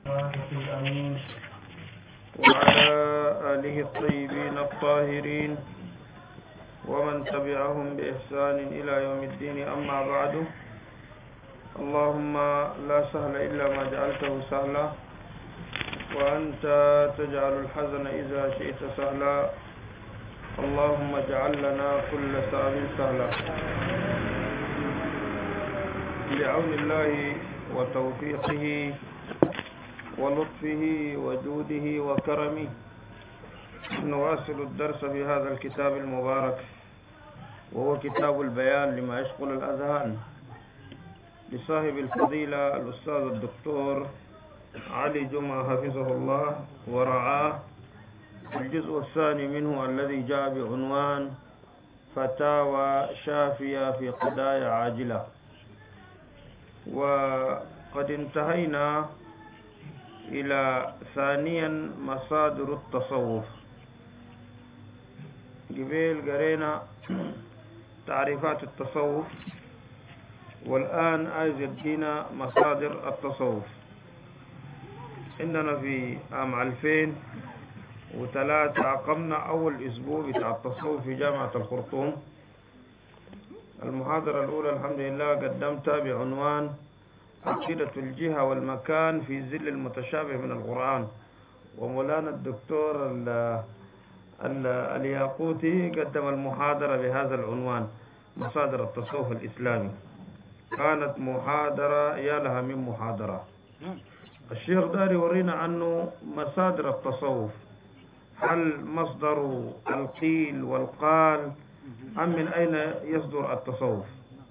الصادق الأمين وعلى آله الطيبين الطاهرين ومن تبعهم بإحسان إلى يوم الدين. أما بعد، اللهم لا سهل إلا ما جعلته سهلا وأنت تجعل الحزن إذا شئت سهلا. اللهم اجعل لنا كل صعب سهلا بعون الله وتوفيقه ولطفه وجوده وكرمه. نواصل الدرس في هذا الكتاب المبارك، وهو كتاب البيان لما يشغل الأذهان لصاحب الفضيلة الأستاذ الدكتور علي جمعة حفظه الله ورعاه. الجزء الثاني منه الذي جاء بعنوان فتاوى شافية في قضايا عاجلة. وقد انتهينا إلى ثانيا مصادر التصوف. قبل قرينا تعريفات التصوف، والآن عايز يدينا مصادر التصوف. عندنا في عام 2003 أقمنا أول أسبوع بتاع التصوف في جامعة الخرطوم. المحاضرة الأولى الحمد لله قدمتها بعنوان عقيدة الجهة والمكان في ظل المتشابه من القرآن، ومولانا الدكتور الياقوتي قدم المحاضرة بهذا العنوان مصادر التصوف الإسلامي. كانت محاضرة يا لها من محاضرة. الشيخ داري ورينا عنه مصادر التصوف، هل مصدر القيل والقال أم من أين يصدر التصوف؟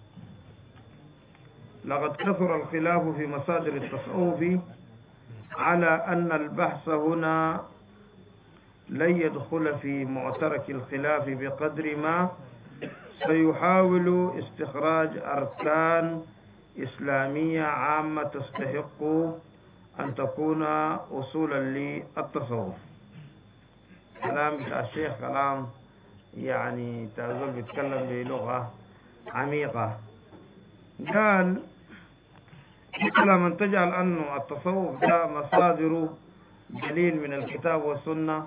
لقد كثر الخلاف في مصادر التصوف على أن البحث هنا لن يدخل في معترك الخلاف بقدر ما سيحاول استخراج أركان إسلامية عامة تستحق أن تكون أصولا للتصوف. كلام بتاع الشيخ كلام يعني تعزل بيتكلم بلغة عميقة. قال كلام تجعل أنه التصوف ده مصادر دليل من الكتاب والسنة.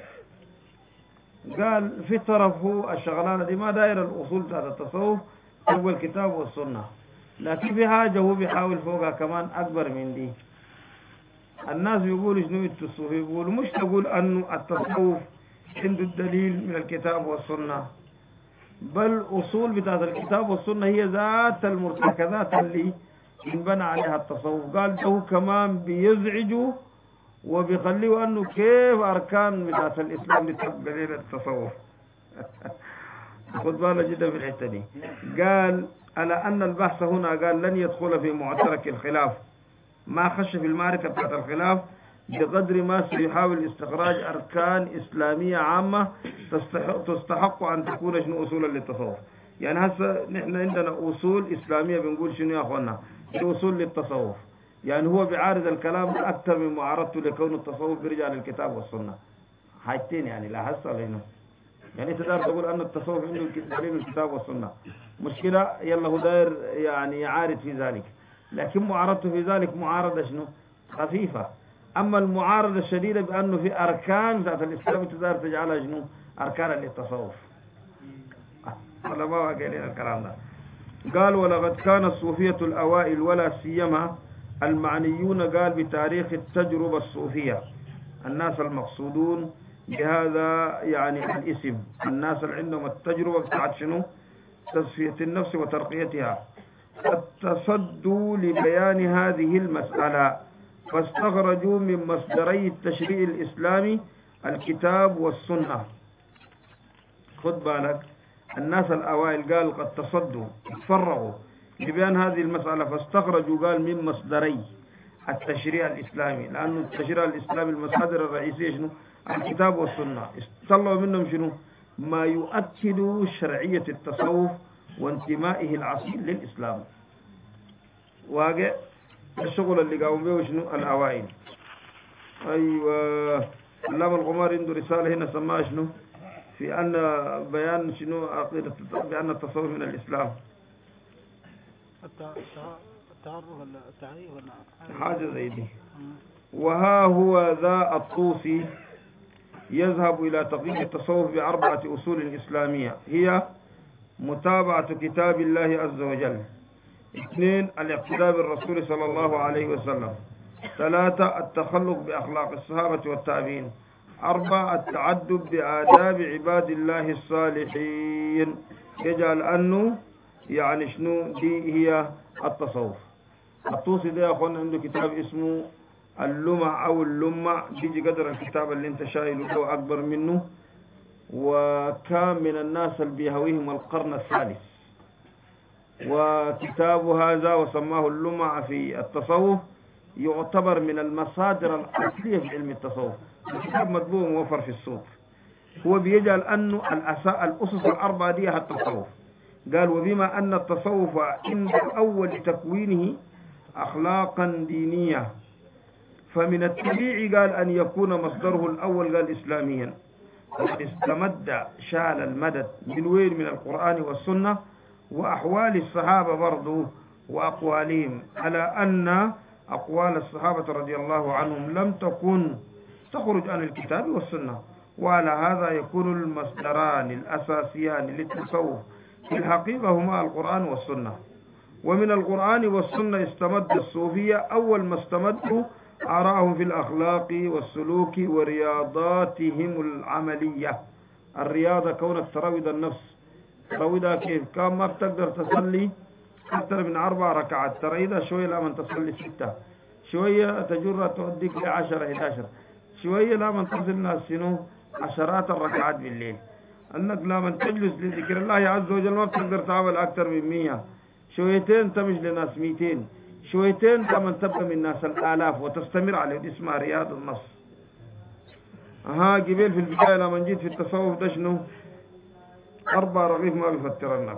قال في طرفه الشغلانة دي ما داير الأصول بتاعت التصوف هو الكتاب والسنة، لكن في حاجة هو بيحاول فوقها كمان أكبر من دي. الناس بيقولوا شنو التصوف؟ يقولوا مش تقول أنه التصوف عنده الدليل من الكتاب والسنة، بل أصول بتاعت الكتاب والسنة هي ذات المرتكزات اللي انبنى عليها التصوف. قال ده كمان بيزعجوا وبيخليه أنه كيف أركان بتاعت الإسلام بتبقى لنا التصوف. خد بالك جدا في الحتة دي. قال على أن البحث هنا قال لن يدخل في معترك الخلاف، ما خش في المعركة بتاعت الخلاف بقدر ما سيحاول استخراج أركان إسلامية عامة تستحق أن تكون شنو أصولا للتصوف. يعني هسه نحن عندنا أصول إسلامية بنقول شنو يا أخوانا؟ أصول للتصوف. يعني هو بيعارض الكلام أكثر من معارضته لكون التصوف برجع للكتاب والسنة. حاجتين يعني لا هسه لهنا. يعني تقدر تقول أن التصوف عنده دليل من الكتاب والسنة، مشكلة يلا هو داير يعني يعارض في ذلك، لكن معارضته في ذلك معارضة شنو؟ خفيفة. أما المعارضة الشديدة بأنه في أركان ذات الإسلام تقدر تجعلها شنو؟ أركانا للتصوف. ولا ما قال لنا الكلام ده. قال ولقد كان الصوفية الأوائل ولا سيما المعنيون قال بتاريخ التجربة الصوفية، الناس المقصودون بهذا يعني الاسم، الناس اللي عندهم التجربة بتاعت شنو؟ تصفية النفس وترقيتها، قد تصدوا لبيان هذه المسألة فاستخرجوا من مصدري التشريع الإسلامي الكتاب والسنة. خد بالك، الناس الأوائل قال قد تصدوا تفرغوا لبيان هذه المسألة فاستخرجوا قال من مصدري التشريع الإسلامي، لأنه التشريع الإسلامي المصادر الرئيسية شنو؟ الكتاب والسنة. طلعوا منهم شنو؟ ما يؤكد شرعية التصوف وانتمائه العصيل للإسلام. واقع الشغل اللي قاموا به شنو؟ الأوائل. أيوة، علامة الغمار عنده رسالة هنا سماها شنو؟ في أن بيان شنو عقيدة بأن التصوف من الإسلام. التعرف ولا التعريف ولا حاجة زي دي. وها هو ذا الطوسي يذهب إلى تقييد التصوف ب4 أصول إسلامية، هي متابعة كتاب الله عز وجل، 2 الاقتداء بالرسول صلى الله عليه وسلم، 3 التخلق بأخلاق الصحابة والتابعين، 4 التعدد بآداب عباد الله الصالحين. يجعل أنه يعني شنو دي هي التصوف. الطوسي ده يا أخوانا عنده كتاب اسمه اللمع أو اللمع، بيجي قدر الكتاب اللي انت شايله هو أكبر منه، وكان من الناس اللي بيهويهم القرن الثالث، وكتاب هذا وسماه اللمع في التصوف يعتبر من المصادر الأصلية في علم التصوف. الكتاب مطبوع موفر في السوق. هو بيجعل أنه الأسس ال4 دي التصوف. قال وبما أن التصوف عند أول تكوينه أخلاقا دينية، فمن الطبيعي قال أن يكون مصدره الأول قال إسلاميا، وقد استمد شال المدد من وين؟ من القرآن والسنة وأحوال الصحابة برضو وأقوالهم، على أن أقوال الصحابة رضي الله عنهم لم تكن تخرج عن الكتاب والسنة، وعلى هذا يكون المصدران الأساسيان للتصوف في الحقيقة هما القرآن والسنة. ومن القرآن والسنة استمد الصوفية، أول ما استمدوا آراءهم في الأخلاق والسلوك ورياضاتهم العملية. الرياضة كونك تروض النفس، تروضها كيف؟ كان ما بتقدر تصلي أكثر من 4 ركعات، تروضها شوية لما تصلي 6، شوية تجرها توديك ل10 11، شوية لما تصل ناس سنو عشرات الركعات بالليل. أنك لما تجلس لذكر الله عز وجل ما بتقدر تعمل أكثر من 100، شويتين تمش لناس 200، شويتين لما تبقى من ناس الآلاف وتستمر عليه. دي اسمها رياض النص. قبل في البداية لما جيت في التصوف ده شنو 4 رغيف ما بيفترنك،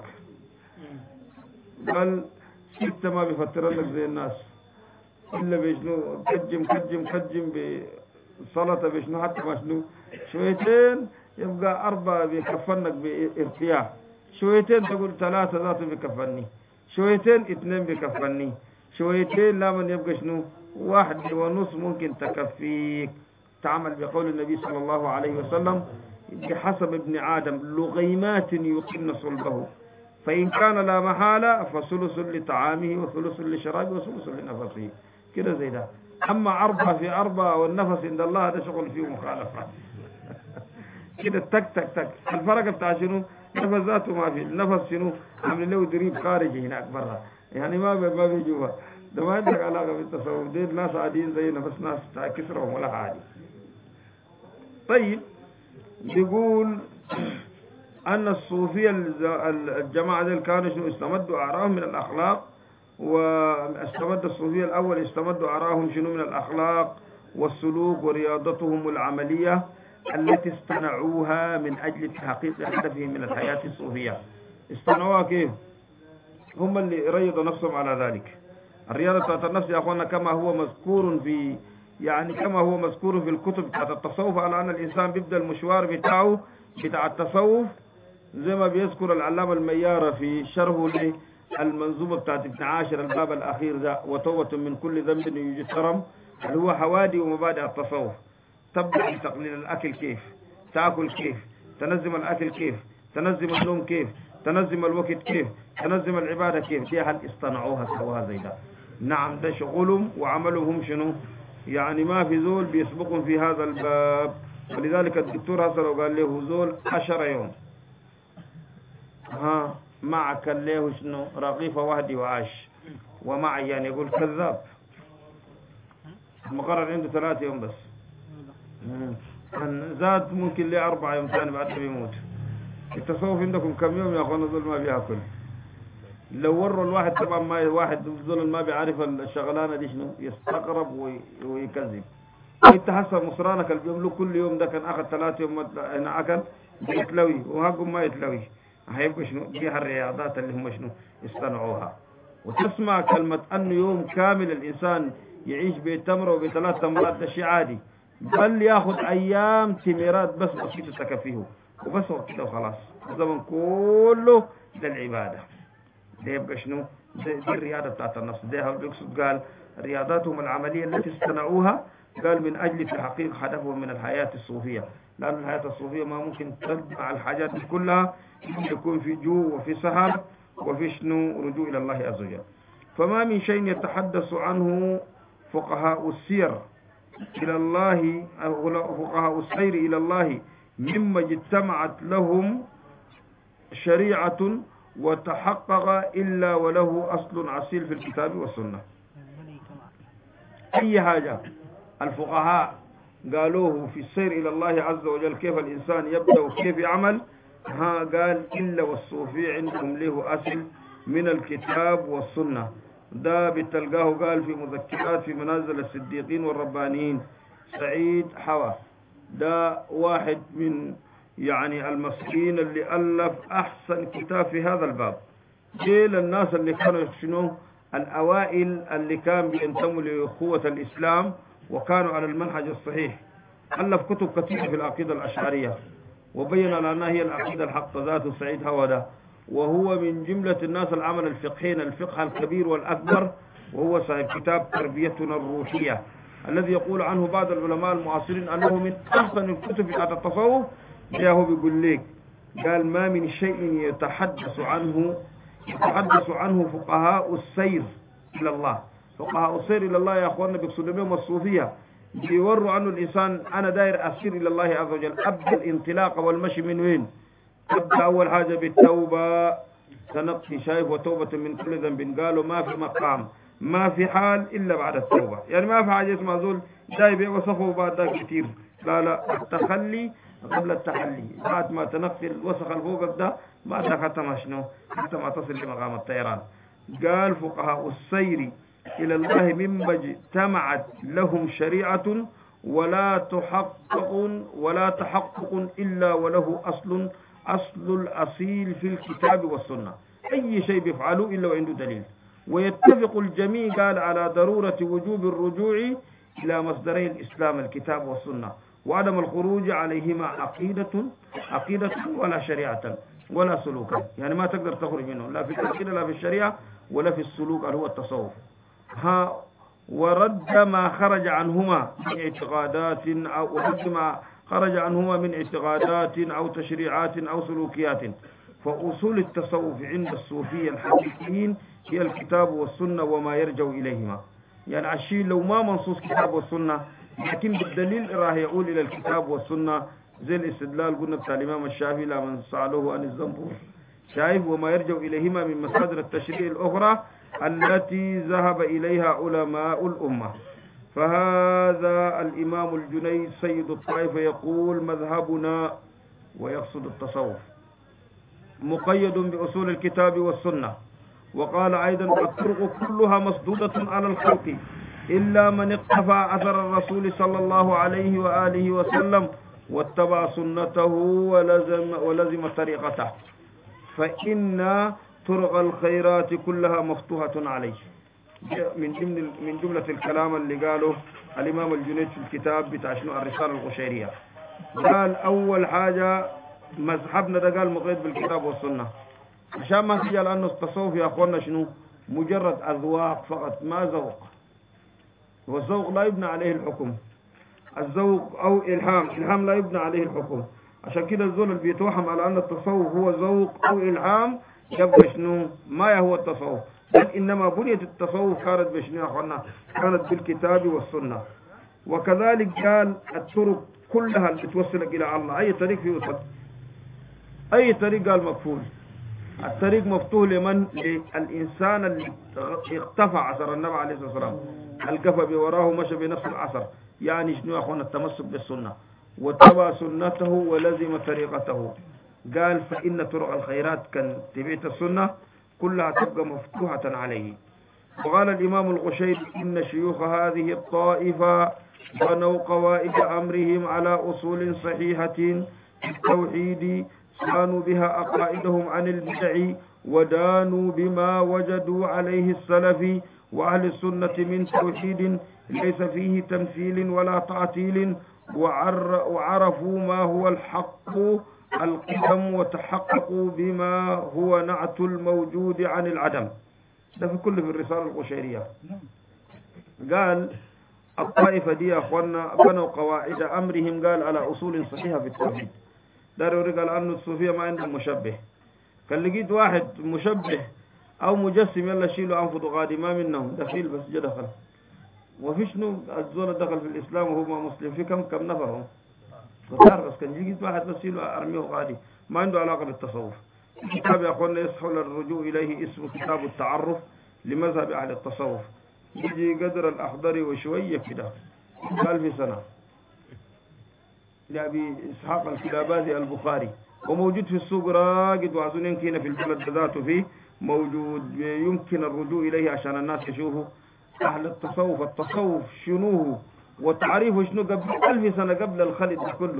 بل 6 ما بيفترنك زي الناس، إلا بشنو كجم بسلطة بشنو حتى ما شنو شويتين يبقى 4 بيكفنك بارتياح، شويتين تقول 3 ذاته بيكفني، شويتين 2 بيكفني، شويتين لا من يبقى شنو 1.5 ممكن تكفيك. تعمل بقول النبي صلى الله عليه وسلم بحسب ابن آدم لغيمات يقمن صلبه، فإن كان لا محالة فثلث لطعامه وثلث لشرابه وثلث لنفسه، كده زي ده. أما 4 في 4 والنفس عند الله ده شغل فيه مخالفة. كده تك الفرق بتاع شنو نفس ذاته ما في، النفس شنو عامل له دريب خارجي هناك برا، يعني ما بيجوا ده ما عندك علاقة بالتصوف. دي ناس عاديين زي نفس ناس كسرهم ولا عادي. طيب بيقول أن الصوفية الجماعة دي كانوا شنو استمدوا آراءهم من الأخلاق، واستمد الصوفية الأول استمدوا آراءهم شنو من الأخلاق والسلوك ورياضتهم العملية التي اصطنعوها من أجل تحقيق هدفهم من الحياة الصوفية. اصطنعوها كيف؟ هم اللي ريضوا نفسهم على ذلك. الرياضة بتاعت النفس يا أخوانا كما هو مذكور في الكتب بتاعت التصوف، على أن الإنسان بيبدأ المشوار بتاعه بتاع التصوف زي ما بيذكر العلامة الميارة في شرحه للمنظومة بتاعت ابن عاشر الباب الأخير ذا، وتوبة من كل ذنب يجترم، اللي هو حوادي ومبادئ التصوف. تبدأ بتقليل الأكل كيف، تأكل كيف، تنظم الأكل كيف، تنظم النوم كيف، تنظم الوقت كيف، تنظم العبادة كيف. دي هل اصطنعوها سواها زي ده؟ نعم، ده شغلهم وعملهم شنو، يعني ما في زول بيسبقهم في هذا الباب. ولذلك الدكتور حسن قال له زول 10 يوم معك له شنو رغيفة وحدي وعاش ومعي، يعني يقول كذاب. المقرر عنده 3 يوم بس، زاد ممكن ليه 4 يوم ثاني بعد بيموت. التصوف عندكم كم يوم يا اخوانا ظل ما بياكل؟ لو وروا الواحد طبعا ما واحد ظل ما بيعرف الشغلانه دي شنو يستغرب ويكذب. انت حسب مصرانك اللي بيملك كل يوم ده كان اخذ 3 يوم هنا اكل بيتلوي وهاقم ما يتلوي، هيبقى شنو دي الرياضات اللي هم شنو يصطنعوها. وتسمع كلمه انه يوم كامل الانسان يعيش بتمره وب3 تمرات ده شيء عادي، بل ياخذ ايام تمرات بس بسيطه تكفيه وبس وقت وخلاص، الزمن كله للعباده. ده يبقى شنو؟ دي الرياضه بتاعت النفس. ده بيقصد قال رياضاتهم العملية التي اصطنعوها قال من أجل تحقيق هدفهم من الحياة الصوفية، لأن الحياة الصوفية ما ممكن تجمع الحاجات دي كلها، يكون في جوع وفي سهر وفي شنو رجوع إلى الله عز وجل. فما من شيء يتحدث عنه فقهاء السير إلى الله أو فقهاء السير إلى الله مما اجتمعت لهم شريعة وتحقق إلا وله أصل أصيل في الكتاب والسنة. أي حاجة الفقهاء قالوه في السير إلى الله عز وجل كيف الإنسان يبدأ وكيف يعمل، قال إلا والصوفي عندهم له أصل من الكتاب والسنة. ده بتلقاه قال في مذكرات في منازل الصديقين والربانيين سعيد حوا، ده واحد من يعني المصريين اللي ألف أحسن كتاب في هذا الباب. جيل الناس اللي كانوا شنو الأوائل اللي كان بينتموا لأخوة الإسلام وكانوا على المنهج الصحيح، ألف كتب كثيرة في العقيدة الأشعرية وبين لنا هي العقيدة الحق ذاته سعيد حوا ده، وهو من جملة الناس العمل الفقهين الفقه الكبير والأكبر، وهو صاحب كتاب تربيتنا الروحية الذي يقول عنه بعض العلماء المعاصرين أنه من أحسن الكتب في التصوف. جاءه بيقول لك قال ما من شيء يتحدث عنه فقهاء السير إلى الله. فقهاء السير إلى الله يا أخواننا بيقصدوا بهم الصوفية، بيوروا عنه الإنسان أنا داير أسير إلى الله عز وجل، أبدأ الانطلاق والمشي من وين؟ أبدأ أول حاجة بالتوبة، تنقي شايف وتوبة من كل ذنب. قالوا ما في مقام ما في حال إلا بعد التوبة، يعني ما في حاجة اسمها زول جايب وصفه بعد ذلك كتير، لا التخلي قبل التحلي، بعد ما تنقي الوسخ الفوق ده بعد ختم شنو حتى ما تصل لمقام الطيران. قال فقهاء السير إلى الله مما اجتمعت لهم شريعة ولا تحقق إلا وله أصل الأصيل في الكتاب والسنة. أي شيء بيفعلوا إلا وعنده دليل، ويتفق الجميع قال على ضرورة وجوب الرجوع إلى مصدري الإسلام الكتاب والسنة، وعدم الخروج عليهما عقيدة ولا شريعة ولا سلوكا، يعني ما تقدر تخرج منه لا في العقيدة لا في الشريعة ولا في السلوك اللي هو التصوف. ورد ما خرج عنهما من اعتقادات أو تشريعات أو سلوكيات. فأصول التصوف عند الصوفية الحقيقيين هي الكتاب والسنة وما يرجع إليهما. يعني الشيء لو ما منصوص كتاب والسنة لكن بالدليل راح يقول إلى الكتاب والسنة، زي الاستدلال قلنا بتاع الإمام الشافعي لمن سألوه عن الزنبور شايف، وما يرجع إليهما من مصادر التشريع الأخرى التي ذهب إليها علماء الأمة. فهذا الإمام الجنيد سيد الطائفة يقول مذهبنا، ويقصد التصوف، مقيد بأصول الكتاب والسنة. وقال أيضا الطرق كلها مسدودة على الخلق إلا من اقتفى أثر الرسول صلى الله عليه وآله وسلم واتبع سنته ولزم طريقته، فإن طرق الخيرات كلها مفتوحة عليه. من جملة الكلام اللي قاله الإمام الجنيد في الكتاب بتاع شنو الرسالة القشيرية، قال أول حاجة مذهبنا ده قال مقيد بالكتاب والسنة، عشان ما تجي لأنه التصوف يا أخوانا شنو مجرد أذواق فقط، ما ذوق، والذوق لا يبنى عليه الحكم. الذوق أو إلهام لا يبنى عليه الحكم. عشان كده الزول اللي بيتوهم على أن التصوف هو ذوق أو إلهام يبقى شنو ما هو التصوف، بل إنما بنية التصوف كانت بشنو يا أخوانا، كانت بالكتاب والسنة. وكذلك قال الطرق كلها اللي توصلك إلى الله، أي طريق في وصل، أي طريق قال مقفول. الطريق مفتوح لمن؟ للإنسان اللي اختفى عصر النبي عليه الصلاة والسلام، القفى بوراه مشى بنفس العصر، يعني شنو يا أخوانا التمسك بالسنة واتبع سنته ولزم طريقته. قال فإن طرق الخيرات كان تبعت السنة كلها تبقى مفتوحة عليه. وقال الإمام القشيري إن شيوخ هذه الطائفة بنوا قواعد أمرهم على أصول صحيحة في التوحيد صانوا بها عقائدهم عن البدع ودانوا بما وجدوا عليه السلف وأهل السنة من توحيد ليس فيه تمثيل ولا تعطيل، وعرفوا ما هو الحق القدم وتحققوا بما هو نعت الموجود عن العدم. ده في كل في الرسالة القشيرية. قال الطائفة دي يا أخوانا بنوا قواعد أمرهم قال على أصول صحيحة في التوحيد. داروا قال أنه الصوفية ما عندهم مشبه، كان لقيت واحد مشبه أو مجسم يلا شيلوا أنفضوا غادي ما منهم دخيل بس جا دخل. وفي شنو الزول دخل في الإسلام وهو ما مسلم في كم نفرهم كتار، بس كان لقيت واحد بس شيلوا أرميه غادي ما عنده علاقة بالتصوف. كتاب يا أخوانا يسهل الرجوع إليه اسمه كتاب التعرف لمذهب أهل التصوف، يجي قدر الأخضر وشوية كده 1000 سنة لأبي إسحاق الكلابازي البخاري، وموجود في السوق راقد وعزونين كينا في البلد ذاته فيه موجود، يمكن الرجوع إليه عشان الناس يشوفوا أهل التصوف التصوف شنوه وتعريفه شنو قبل 1000 سنة قبل الخلق كله.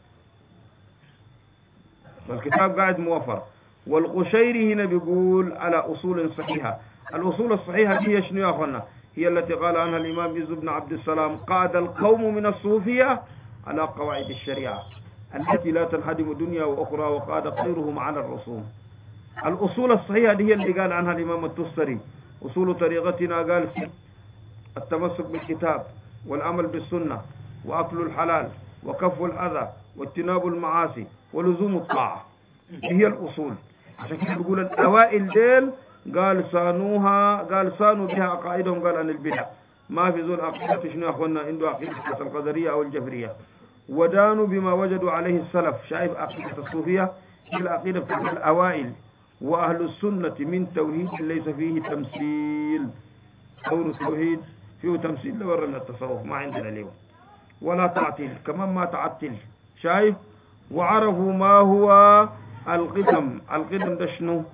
فالكتاب قاعد موفر. والقشيري هنا بيقول على أصول صحيحة. الأصول الصحيحة هي شنو يا أخوانا؟ هي التي قال عنها الإمام عز بن عبد السلام قاد القوم من الصوفية على قواعد الشريعة التي لا تنهدم دنيا وأخرى وقاد غيرهم على الرسوم. الأصول الصحيحة هي اللي قال عنها الإمام التستري أصول طريقتنا، قال التمسك بالكتاب والعمل بالسنة وأكل الحلال وكف الأذى واجتناب المعاصي ولزوم الطاعة، هي الأصول. عشان كده بيقول الأوائل ديل قال صانوا بها عقائدهم قال عن البدع، ما في زول عقيدة شنو يا أخوانا عنده عقيدة القدرية أو الجبرية، ودانوا بما وجدوا عليه السلف. شايف عقيدة الصوفية هي العقيدة بتاعت الأوائل وأهل السنة من توحيد ليس فيه تمثيل، كون التوحيد فيه تمثيل لورا من التصوف ما عندنا اليوم، ولا تعطيل كمان ما تعطل. شايف؟ وعرفوا ما هو القدم ده شنو؟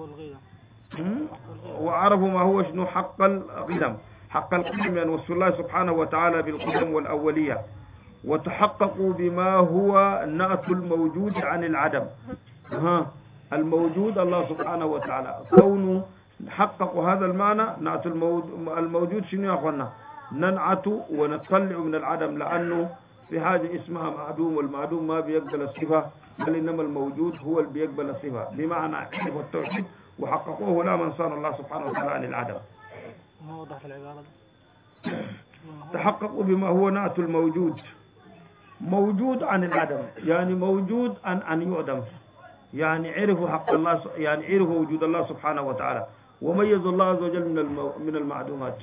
وعرفوا ما هو شنو حق القدم. حق القدم يعني وصف الله سبحانه وتعالى بالقدم والأولية، وتحققوا بما هو نأت الموجود عن العدم. الموجود الله سبحانه وتعالى، كونه حققوا هذا المعنى. نأت الموجود شنو يا أخوانا؟ ننعته ونطلع من العدم، لأنه في حاجة اسمها معدوم، والمعدوم ما بيقبل الصفة، بل إنما الموجود هو اللي بيقبل الصفة، بمعنى علم والتوحيد وحققوه لا من صان الله سبحانه وتعالى عن العدم. ما وضح في العبارة تحققوا بما هو نعت الموجود، موجود عن العدم يعني موجود أن يعدم، يعني عرفوا حق الله، يعني عرفوا وجود الله سبحانه وتعالى وميز الله عز وجل من المعدومات.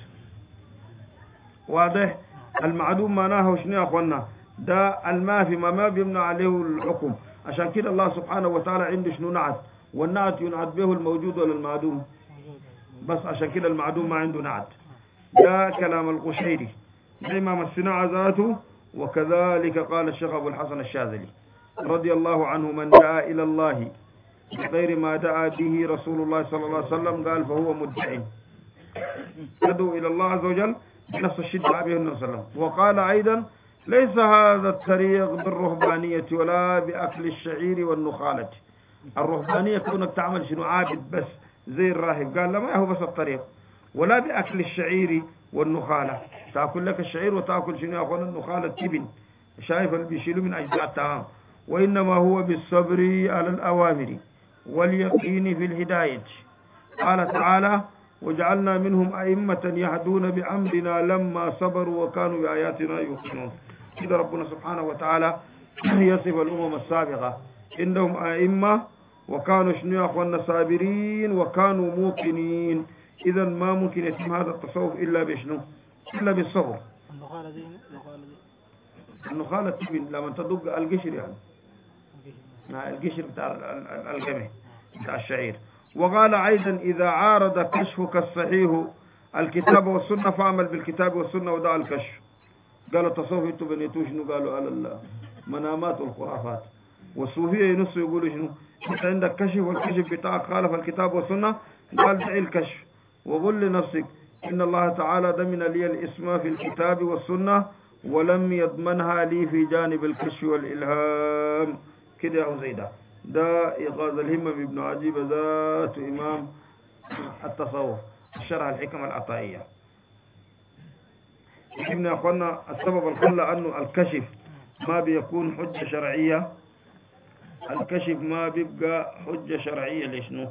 واضح؟ المعدوم معناه شنو يا اخوانا؟ ده المافي ما بيمنع عليه الحكم. عشان كده الله سبحانه وتعالى عنده شنو نعت، والنعت ينعت به الموجود ولا المعدوم؟ بس عشان كده المعدوم ما عنده نعت. ده كلام القشيري الإمام الصناعة ذاته. وكذلك قال الشيخ أبو الحسن الشاذلي رضي الله عنه من دعا إلى الله بغير ما دعا به رسول الله صلى الله عليه وسلم قال فهو مدعي. يدعو إلى الله عز وجل بنفس الشدة به النبي صلى الله عليه وسلم. وقال أيضا ليس هذا الطريق بالرهبانية ولا بأكل الشعير والنخالة. الرهبانية كونك تعمل شنو عابد بس زي الراهب، قال لا ما هو بس الطريق، ولا بأكل الشعير والنخالة، تأكل لك الشعير وتأكل شنو يا أخوانا النخالة التبن، شايف اللي بيشيلوا من أجزاء الطعام. وإنما هو بالصبر على الأوامر واليقين في الهداية. قال تعالى وجعلنا منهم أئمة يهدون بأمرنا لما صبروا وكانوا بآياتنا يوقنون. كده ربنا سبحانه وتعالى يصف الأمم السابقة إنهم أئمة وكانوا شنو يا أخوانا صابرين وكانوا موقنين. إذا ما ممكن يتم هذا التصوف إلا بشنو؟ إلا بالصبر. النخالة تبين لما تدق القشر يعني القشر بتاع القمح بتاع الشعير. وقال أيضا إذا عارض كشفك الصحيح الكتاب والسنة فاعمل بالكتاب والسنة ودع الكشف. قال التصوف انتوا بنيتوا شنو؟ قالوا على المنامات والخرافات. والصوفية ينصوا يقولوا شنو؟ انت عندك كشف والكشف بتاعك خالف الكتاب والسنة، قال دعي الكشف وقل لنفسك إن الله تعالى ضمن لي الاسم في الكتاب والسنة ولم يضمنها لي في جانب الكشف والإلهام. كده يا زيدا ده إيقاظ الهمة ابن عجيب ذات إمام التصوف الشرح الحكم العطائية. ابن أخوانا السبب الخلى أنه الكشف ما بيكون حجة شرعية، الكشف ما بيبقى حجة شرعية. ليشنو؟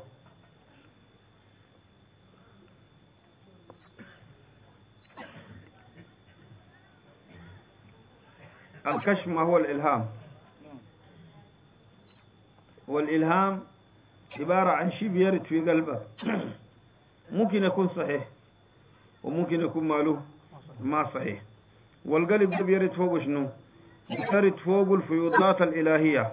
الكشف ما هو الإلهام؟ والإلهام عبارة عن شيء بيرد في قلبك ممكن يكون صحيح وممكن يكون ماله ما صحيح. والقلب ده بيرد فوق شنو؟ بيرد فوق الفيوضات الإلهية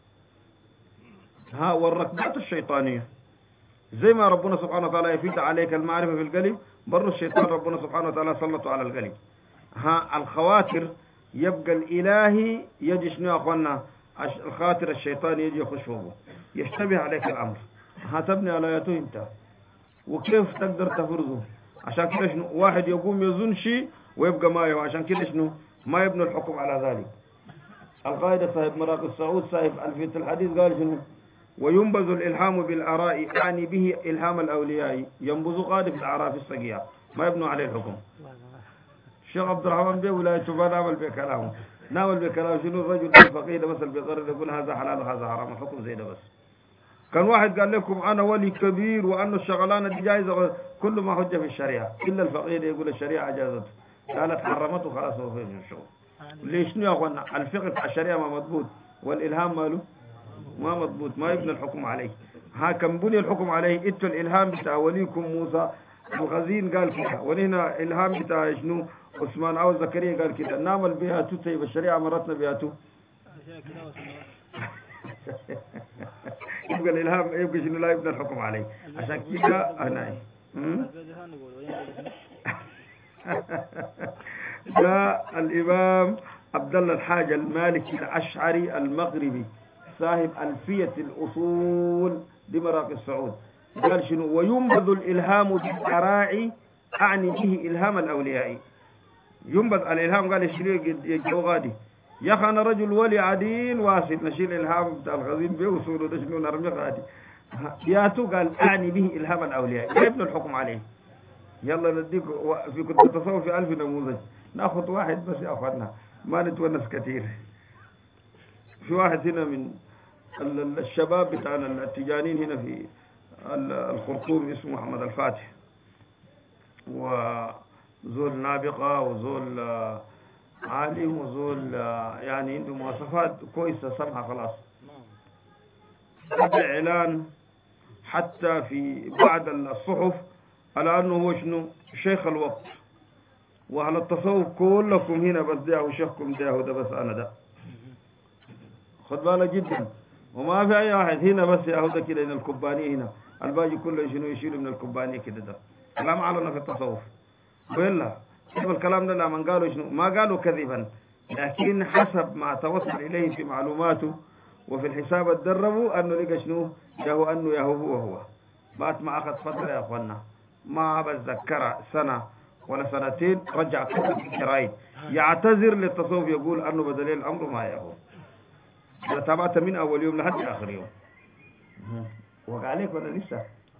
والركبات الشيطانية. زي ما ربنا سبحانه وتعالى يفيد عليك المعرفة في القلب، برضو الشيطان ربنا سبحانه وتعالى سلطه على القلب. الخواطر يبقى الإلهي يجي شنو يا أخوانا؟ الخاطر الشيطاني يجي يخش فوقه، يشتبه عليك الأمر، تبني على ياته انت، وكيف تقدر تفرضه؟ عشان كده شنو؟ واحد يقوم يظن شيء ويبقى ما هو، عشان كده شنو؟ ما يبني الحكم على ذلك. القائد صاحب مراق السعود صاحب ألفية الحديث قال شنو؟ وينبذ الإلهام بالآراء، أعني به إلهام الأولياء، ينبذ قادف الأعراف الصقيع، ما يبنوا عليه الحكم. الشيخ عبد الرحمن بيه ولايته ما نعمل بكلامه، نعمل بكلامه شنو؟ الرجل الفقيه ده مثل بيقرر يقول هذا حلال وهذا حرام، الحكم زي ده بس. كان واحد قال لكم أنا ولي كبير وأنه الشغلانة دي جائزة، كل ما حجة في الشريعة، إلا الفقيه ده يقول الشريعة جازته، قالت حرمته خلاص هو في الشغل. ليش يا أخوانا؟ الفقه بتاع الشريعة ما مضبوط، والإلهام ماله ما مضبوط، ما يبنى الحكم عليه. كم بني الحكم عليه؟ إتوا الإلهام بتاع وليكم موسى الغزين قال كده، ولهنا إلهام بتاع شنو؟ عثمان أو زكريا قال كده، نعمل بها تطيب الشريعة مرتنا بها تو. يبقى الإلهام يبقى شنو؟ لا يبنى الحكم عليه. عشان كده أنا جاء الإمام عبد الله الحاج المالكي الأشعري المغربي صاحب ألفية الأصول دي مراقي السعود، قال شنو؟ وينبذ الإلهام بالأراعي، أعني به إلهام الأولياء. ينبذ الإلهام قال شنو؟ يجو غادي يا أخي أنا رجل ولي عدين واسد، نشيل الإلهام بتاع الغزين بوصوله ده شنو؟ نرمي غادي ياتو، قال أعني به إلهام الأولياء، يبنى الحكم عليه. يلا نديك في كنت تصور في 1000 نموذج، ناخذ واحد بس يا أخوانا ما نتونس كثير. في واحد هنا من الشباب بتاعنا التجانين هنا في الخرطوم اسمه محمد الفاتح، وزول نابقة وزول عالم وزول يعني عنده مواصفات كويسة سمحة خلاص. قبل إعلان حتى في بعض الصحف على أنه هو شنو؟ شيخ الوقت، وعلى التصوف كلكم هنا بس ده وشيخكم ده وده بس أنا ده، خد بالك جدا. وما في أي واحد هنا بس ياخذ كده من الكوبانية هنا، الباقي كله شنو يشيل من الكوبانية كده. ده كلام علنا في التصوف ولا كيف الكلام ده؟ لما قالوا شنو؟ ما قالوا كذبا، لكن حسب ما توصل إليه في معلوماته وفي الحساب اتدربوا أنه لقى شنو؟ ياهو أنه ياهو هو بعد ما أخذ فترة يا أخوانا ما بتذكر سنة ولا سنتين رجع كتب الجرايد يعتذر للتصوف، يقول أنه بدليل الأمر ما ياهو. إذا تابعت من أول يوم لحد آخر يوم وقع عليك ولا لسه؟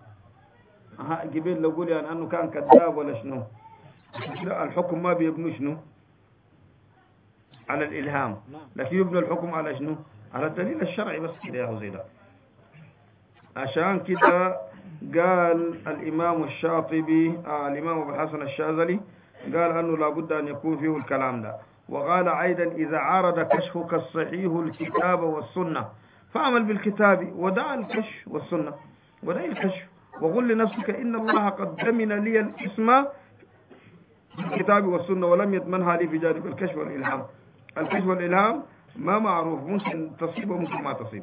جبال لو قول يعني أنه كان كذاب ولا شنو؟ لا، الحكم ما بيبنوا شنو؟ على الإلهام، لكن يبنوا الحكم على شنو؟ على الدليل الشرعي بس كده يا زيدا. عشان كده قال الإمام الشاطبي الإمام أبو الحسن الشاذلي قال أنه لابد أن يكون فيه الكلام ده. وقال أيضا إذا عارض كشفك الصحيح الكتاب والسنة فأعمل بالكتاب ودع الكشف والسنة، ودع الكشف وقل لنفسك إن الله قد ضمن لي الاسم الكتاب والسنة ولم يضمنها لي في جانب الكشف والإلهام. الكشف والإلهام ما معروف، ممكن تصيب وممكن ما تصيب.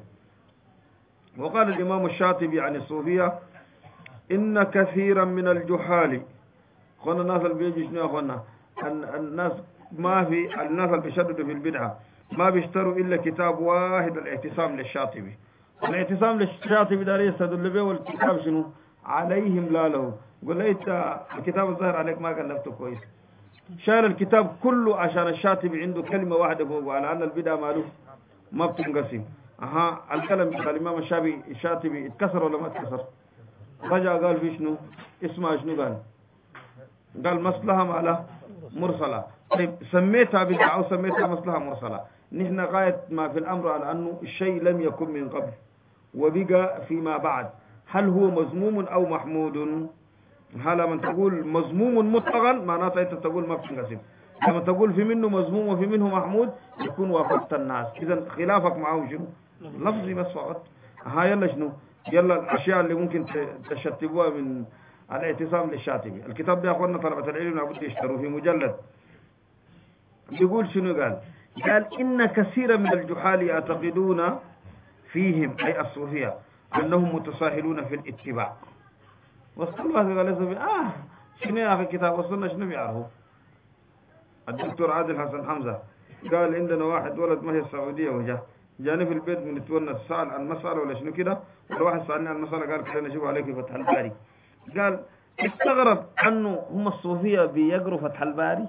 وقال الإمام الشاطبي عن الصوفية إن كثيرا من الجحال، قلنا الناس اللي بيجي شنو يا أخوانا؟ الناس ما في الناس اللي بيشددوا في البدعة ما بيشتروا إلا كتاب واحد، الاعتصام للشاطبي. الاعتصام للشاطبي ده يستدل به، والكتاب شنو؟ عليهم لا له. قل لي انت الكتاب الظاهر عليك ما قلبته كويس، شال الكتاب كله عشان الشاطبي عنده كلمة واحدة فوق على أن البدعة ماله ما بتنقسم. الكلام بتاع الإمام الشاطبي اتكسر ولا ما اتكسر؟ رجع قال في شنو؟ اسمها شنو؟ قال مصلحة ماله مرسلة. طيب سميتها بدعة أو سميتها مصلحة مرسلة؟ نحن غاية ما في الأمر على أنه الشيء لم يكن من قبل وبقى فيما بعد، هل هو مذموم أو محمود؟ هل من تقول مذموم مطلقا معناته أنت تقول ما بتنقسم، لما تقول في منه مذموم وفي منه محمود يكون وافقت الناس. إذا خلافك معهم شنو؟ لفظي بس فقط. ها يلا شنو؟ يلا الأشياء اللي ممكن تشتبوها من الاعتصام للشاطبي. الكتاب ده يا أخوانا طلبة العلم لابد يشتروا في مجلد. يقول شنو قال؟ قال إن كثيرا من الجحال يعتقدون فيهم أي الصوفية أنهم متساهلون في الاتباع. وصلوا هذا قال لي شنو يا أخي كتاب وصلنا شنو بيعرفوا؟ الدكتور عادل حسن حمزة قال عندنا واحد ولد ما هي السعودية وجاء جاني في البيت من تونس سأل عن مسألة ولا شنو كده، والواحد سألني عن مسألة قال خلينا نشوف عليك فتح الباري. قال استغرب أنه هم الصوفية بيقروا فتح الباري.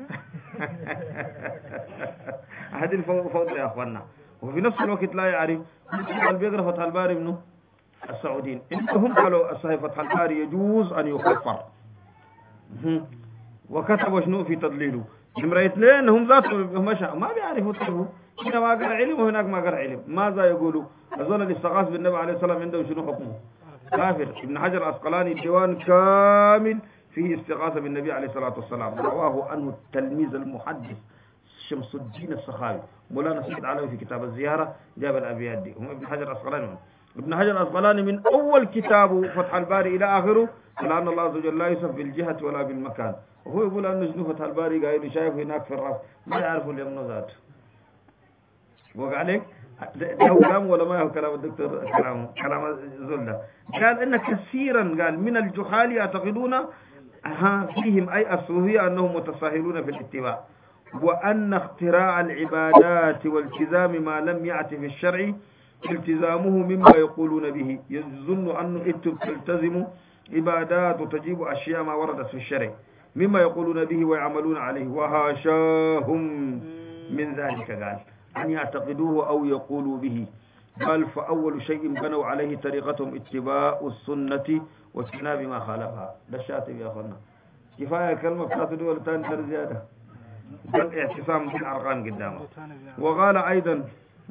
هذه الفوضى يا أخوانا. وفي نفس الوقت لا يعرف اللي بيقرأ فتح الباري منه السعوديين. هم قالوا صحيح فتح الباري يجوز أن يكفر، وكتبوا شنو في تضليله نمرة 2. هم ذاتهم مشى ما بيعرفوا طيبوا هنا ما قرأ علم وهناك ما قرأ علم. ماذا يقولوا؟ هذول اللي استغاث بالنبي عليه الصلاة والسلام عندهم شنو حكمه؟ كافر. ابن حجر العسقلاني ديوان كامل فيه استغاثة بالنبي عليه الصلاة والسلام، رواه عنه التلميذ المحدث شمس الدين السخاوي. مولانا سيد علوي في كتاب الزيارة جاب الأبيات دي. هم ابن حجر العسقلاني. ابن حجر العسقلاني من أول كتابه فتح الباري إلى آخره لأن الله عز وجل لا يوصف بالجهة ولا بالمكان، وهو يقول أن شنو فتح الباري قايل شايف هناك في الرف ما يعرفوا اليمن ذاته. وقع عليك هو كلام ولا ما هو كلام الدكتور؟ كلام زلة. قال إن كثيرا قال من الجحال يعتقدون فيهم أي الصوفية أنهم متساهلون في الاتباع، وأن اختراع العبادات والتزام ما لم يأت في الشرع التزامه مما يقولون به. يظن أنه أنتم تلتزموا عبادات وتجيب أشياء ما وردت في الشرع مما يقولون به ويعملون عليه، وهاشاهم من ذلك قال أن يعتقدوه أو يقولوا به. قال فأول شيء بنوا عليه طريقتهم اتباع السنة واجتناب ما خالفها. ده الشاطبي يا أخوانا. كفاية كلمة بتاعت دول تاني زيادة. قال اعتصام بالأرقام قدامه. وقال أيضا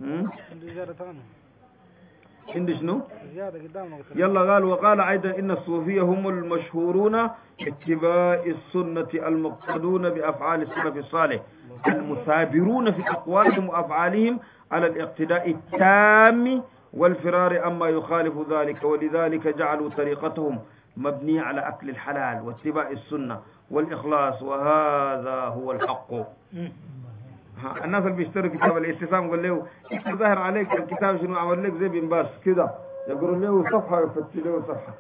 عندي شنو؟ يلا قال وقال أيضا إن الصوفية هم المشهورون اتباع السنة المقتدون بأفعال السلف الصالح المثابرون في أقوالهم وأفعالهم على الاقتداء التام والفرار أما يخالف ذلك، ولذلك جعلوا طريقتهم مبنية على أكل الحلال واتباع السنة والإخلاص، وهذا هو الحق. الناس اللي بيشتروا كتاب الاعتصام يقول له انت ظاهر عليك الكتاب شنو عمل لك زي بنباس كده، يقول له صفحة يفتش له صفحة.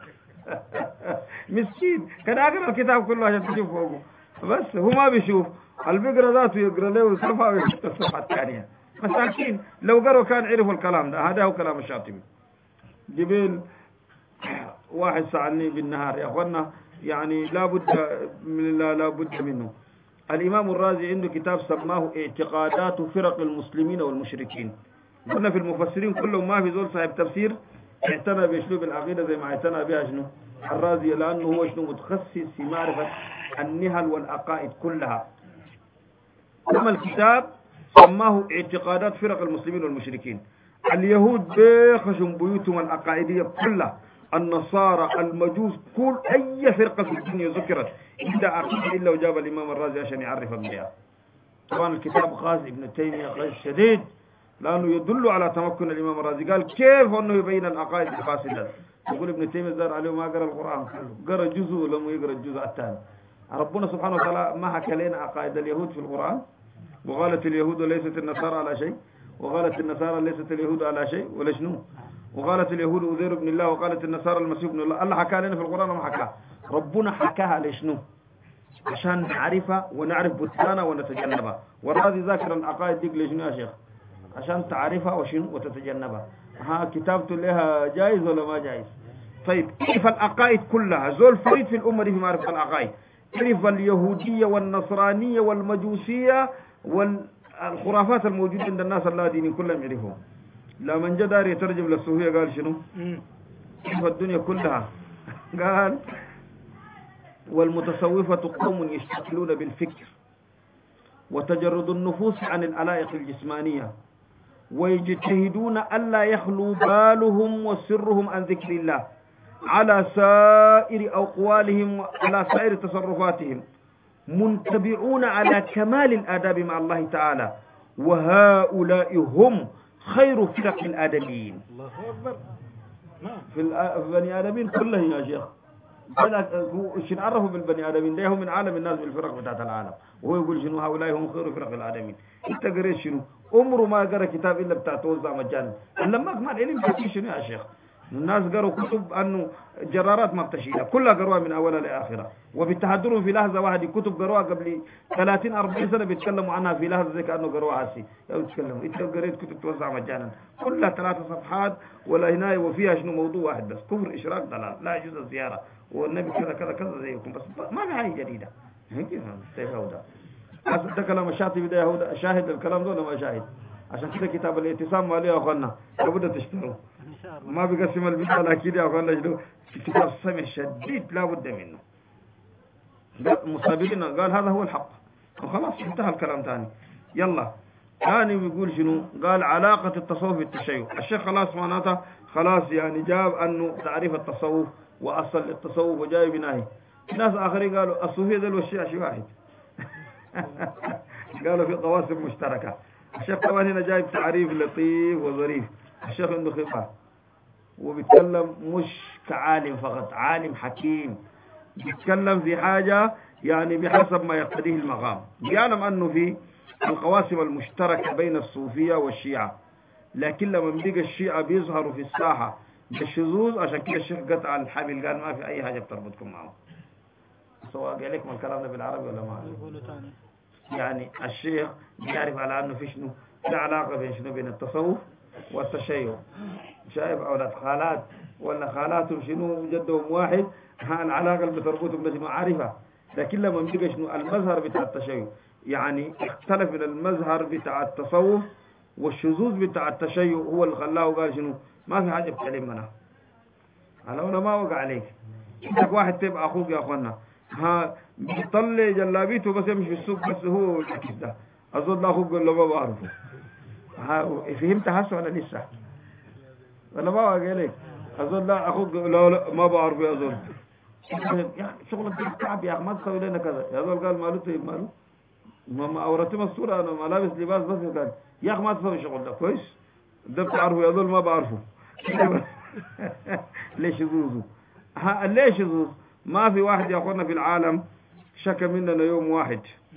مسكين كان أقرأ الكتاب كله عشان تشوف فوقه، بس هو ما بيشوف البقرة ذاته يقرأ له صفحة ويفتش الصفحة الثانية. مساكين لو قرأوا كان عرفوا الكلام ده. هذا هو كلام الشاطبي. جبيل واحد سألني بالنهار يا أخوانا يعني لا بد منه. الإمام الرازي عنده كتاب سماه اعتقادات فرق المسلمين والمشركين. قلنا في المفسرين كلهم ما في زول صاحب تفسير اعتنى بأسلوب العقيدة زي ما اعتنى بها شنو الرازي، لأنه هو شنو متخصص في معرفة النهل والعقائد كلها. ثم الكتاب سماه اعتقادات فرق المسلمين والمشركين. اليهود بيخشوا بيوتهم العقائدية كلها، النصارى، المجوس، كل أي فرقة في الدنيا ذكرت إلا عقيدة إلا وجاب الإمام الرازي عشان يعرف بها. طبعا الكتاب غاز ابن تيمية غاز شديد لأنه يدل على تمكن الإمام الرازي. قال كيف أنه يبين العقائد الفاسدة؟ يقول ابن تيمية زار عليه ما قرأ القرآن كله، قرأ جزء ولم يقرأ الجزء الثاني. ربنا سبحانه وتعالى ما حكى لنا عقائد اليهود في القرآن، وقالت اليهود ليست النصارى على شيء، وقالت النصارى ليست اليهود على شيء ولا شنو، وقالت اليهود أزير ابن الله، وقالت النصارى المسيح ابن الله. الله حكى لنا في القرآن وما حكى. ربنا حكاها لشنو؟ عشان نعرفها ونعرف بطلانها ونتجنبها. والرازي ذاكر العقائد دي لشنو يا شيخ؟ عشان تعرفها وشنو وتتجنبها. كتابته لها جائز ولا ما جائز؟ طيب كيف العقائد كلها زول فريد في الأمة دي في معرفة العقائد. كيف اليهودية والنصرانية والمجوسية والخرافات الموجودة عند الناس الذين كلهم يعرفون. لا من جدار يترجم للصوفية قال شنو؟ كيف الدنيا كلها؟ قال والمتصوفة قوم يشتغلون بالفكر وتجرد النفوس عن العلائق الجسمانية، ويجتهدون ألا يخلو بالهم وسرهم عن ذكر الله على سائر أقوالهم وعلى سائر تصرفاتهم، منتبعون على كمال الآداب مع الله تعالى، وهؤلاء هم خير فرق الآدميين. الله أكبر. في البني آدمين كلهم يا شيخ. شنو عرفوا بالبني آدمين؟ ده هم من عالم الناس بالفرق بتاعت العالم، وهو يقول شنو هؤلاء هم خير فرق الآدمين. انت قريت شنو؟ عمره ما قرأ كتاب إلا بتاع توزع مجانا. لما أكمل علم بتاعي شنو يا شيخ؟ الناس قروا كتب أنه جرارات ما بتشيلها كلها قروها من أولها لآخرها، وبالتحضرهم في لحظة واحدة كتب قروها قبل 30-40 سنة بيتكلموا عنها في لحظة زي كأنه قروها هسي يتكلموا. انت قريت كتب توزع مجانا كلها 3 صفحات ولا هنا وفيها شنو موضوع واحد بس، كفر إشراك ضلال لا يجوز الزيارة والنبي كذا كذا كذا زيكم، بس ما في حاجة جديدة. هيك يهودا ده كلام الشاطبي ده يهودا شاهد الكلام ده ولا ما شاهد؟ عشان كده كتاب الاعتصام مالي يا اخوانا لابد تشتروا، ما بيقسم البيت اكيد يا اخوانا. شنو كتاب سمع شديد لابد منه. مصابرين قال هذا هو الحق وخلاص انتهى الكلام ثاني. يلا ثاني بيقول شنو؟ قال علاقة التصوف بالتشيع. الشيخ خلاص معناتها خلاص يعني جاب انه تعريف التصوف واصل التصوف وجاي بناهي. ناس اخرين قالوا الصوفية ده والشيعة شيء واحد. قالوا في قواسم مشتركة. الشيخ طبعا هنا جايب تعريف لطيف وظريف. الشيخ عنده خبرة وبيتكلم مش كعالم فقط، عالم حكيم بيتكلم في حاجة يعني بحسب ما يقتضيه المقام. بيعلم أنه في القواسم المشتركة بين الصوفية والشيعة، لكن لما بيجي الشيعة بيظهروا في الساحة بالشذوذ، عشان كده الشيخ قطع الحبل قال ما في أي حاجة بتربطكم معه. سواء قال لكم الكلام ده بالعربي ولا ما يعني الشيخ بيعرف على أنه في شنو في علاقة بين شنو بين التصوف والتشيع. شايف أولاد خالات ولا خالاتهم شنو جدهم واحد، العلاقة اللي بتربطهم بشنو عارفة. لكن لما بيجي شنو المظهر بتاع التشيع يعني اختلف من المظهر بتاع التصوف والشذوذ بتاع التشيع هو اللي خلاه وقال شنو ما في حاجة بتعلمنا. على ولا ما وقع عليك عندك واحد تبقى أخوك يا أخوانا ها بيطلع جلابيته بس يمشي في السوق بس هو العكس ده أظن أخوك ولا ما بعرفه. فهمت هسه ولا لسه ولا ما وقع عليك؟ أظن لا أخوك لا ما بعرفه. أظن يا شغلك تعب يا أخي ما تسوي لنا كذا. يا ظل قال ماله طيب ماله ما أورتم الصورة أنا ما لابس لباس بس قال يا أخي ما تسوي شغل ده كويس ده بتعرفه. يا ظل ما بعرفه. ليش يزوزوا؟ ليش يزوز؟ ما في واحد يا أخونا في العالم شكى مننا يوم واحد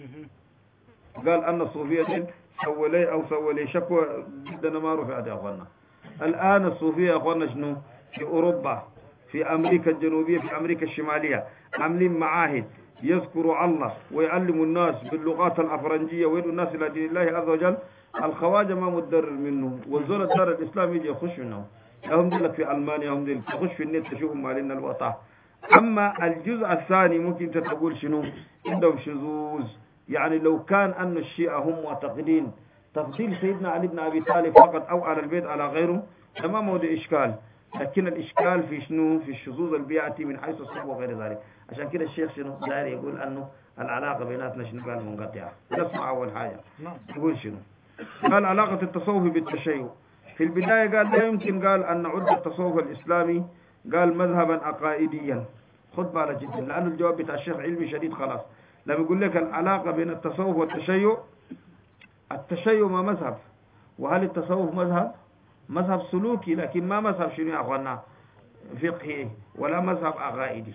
قال أن الصوفية سوى لي أو سوى لي شكوى جدا ما رفعت يا أخونا. الآن الصوفية يا أخونا شنو في أوروبا في أمريكا الجنوبية في أمريكا الشمالية عاملين معاهد يذكروا الله ويعلموا الناس باللغات الأفرنجية ويدعوا الناس إلى دين الله عز وجل. الخواجة ما متضرر منه والزول الدار الإسلام يجي يخش منهم. هم دلك في ألمانيا هم دلك تخش في النت تشوفهم مالين الوطا. أما الجزء الثاني ممكن تقول شنو عندهم شذوذ. يعني لو كان أن الشيعة هم معتقدين تفضيل سيدنا علي بن أبي طالب فقط أو على البيت على غيره لما موضع إشكال. لكن الإشكال في شنو في الشذوذ البيئتي من حيث الصحب وغير ذلك. عشان كده الشيخ شنو داير يقول أنه العلاقة بيناتنا شنو قال منقطعة. نسمع أول حاجة يقول شنو قال علاقة التصوف بالتشيع. في البداية قال لا يمكن قال أن نعد التصوف الإسلامي قال مذهبا عقائديا. خد بالك جدا لأنه الجواب بتاع الشيخ علمي شديد خلاص. لما يقول لك العلاقة بين التصوف والتشيع، التشيع ما مذهب وهل التصوف مذهب؟ مذهب سلوكي لكن ما مذهب شنو يا أخوانا فقهي ولا مذهب عقائدي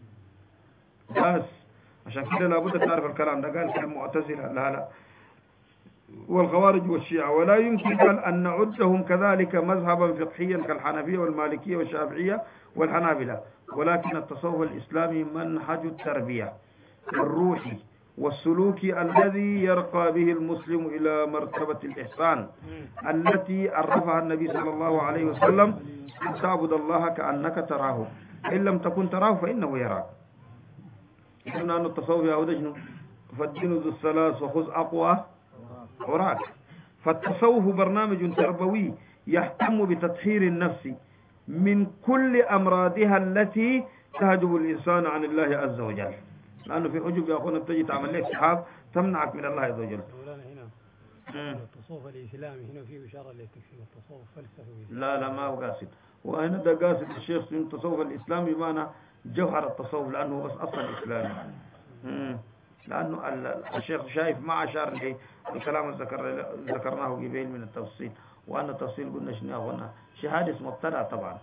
بس. عشان كده لابد تعرف الكلام ده. قال كالمعتزلة لا والخوارج والشيعة. ولا يمكن قال أن نعدهم كذلك مذهبا فقهيا كالحنفية والمالكية والشافعية والحنابلة. ولكن التصوف الإسلامي منهج التربية الروحي والسلوكي الذي يرقى به المسلم إلى مرتبة الإحسان التي عرفها النبي صلى الله عليه وسلم أن تعبد الله كأنك تراه إن لم تكن تراه فإنه يراك. قلنا أن التصوف يا أودجنا فالدين ذو الثلاث وخذ أقوى وراك. فالتصوف برنامج تربوي يهتم بتطهير النفس من كل أمراضها التي تهجب الإنسان عن الله عز وجل. لأنه في حجب يا أخونا بتجي تعمل لك سحاب تمنعك من الله عز وجل. هنا التصوف الإسلامي هنا فيه إشارة لتكفير التصوف فلسفي. لا ما هو قاصد. وهنا ده قاصد الشيخ من التصوف الإسلامي بمعنى جوهر التصوف لأنه بس أصل إسلامي. لأنه الشيخ شايف ما أشار للكلام اللي ذكرناه قبل من التفصيل، وأن التفصيل قلنا شنو قلنا شهادة مبتدأ طبعا.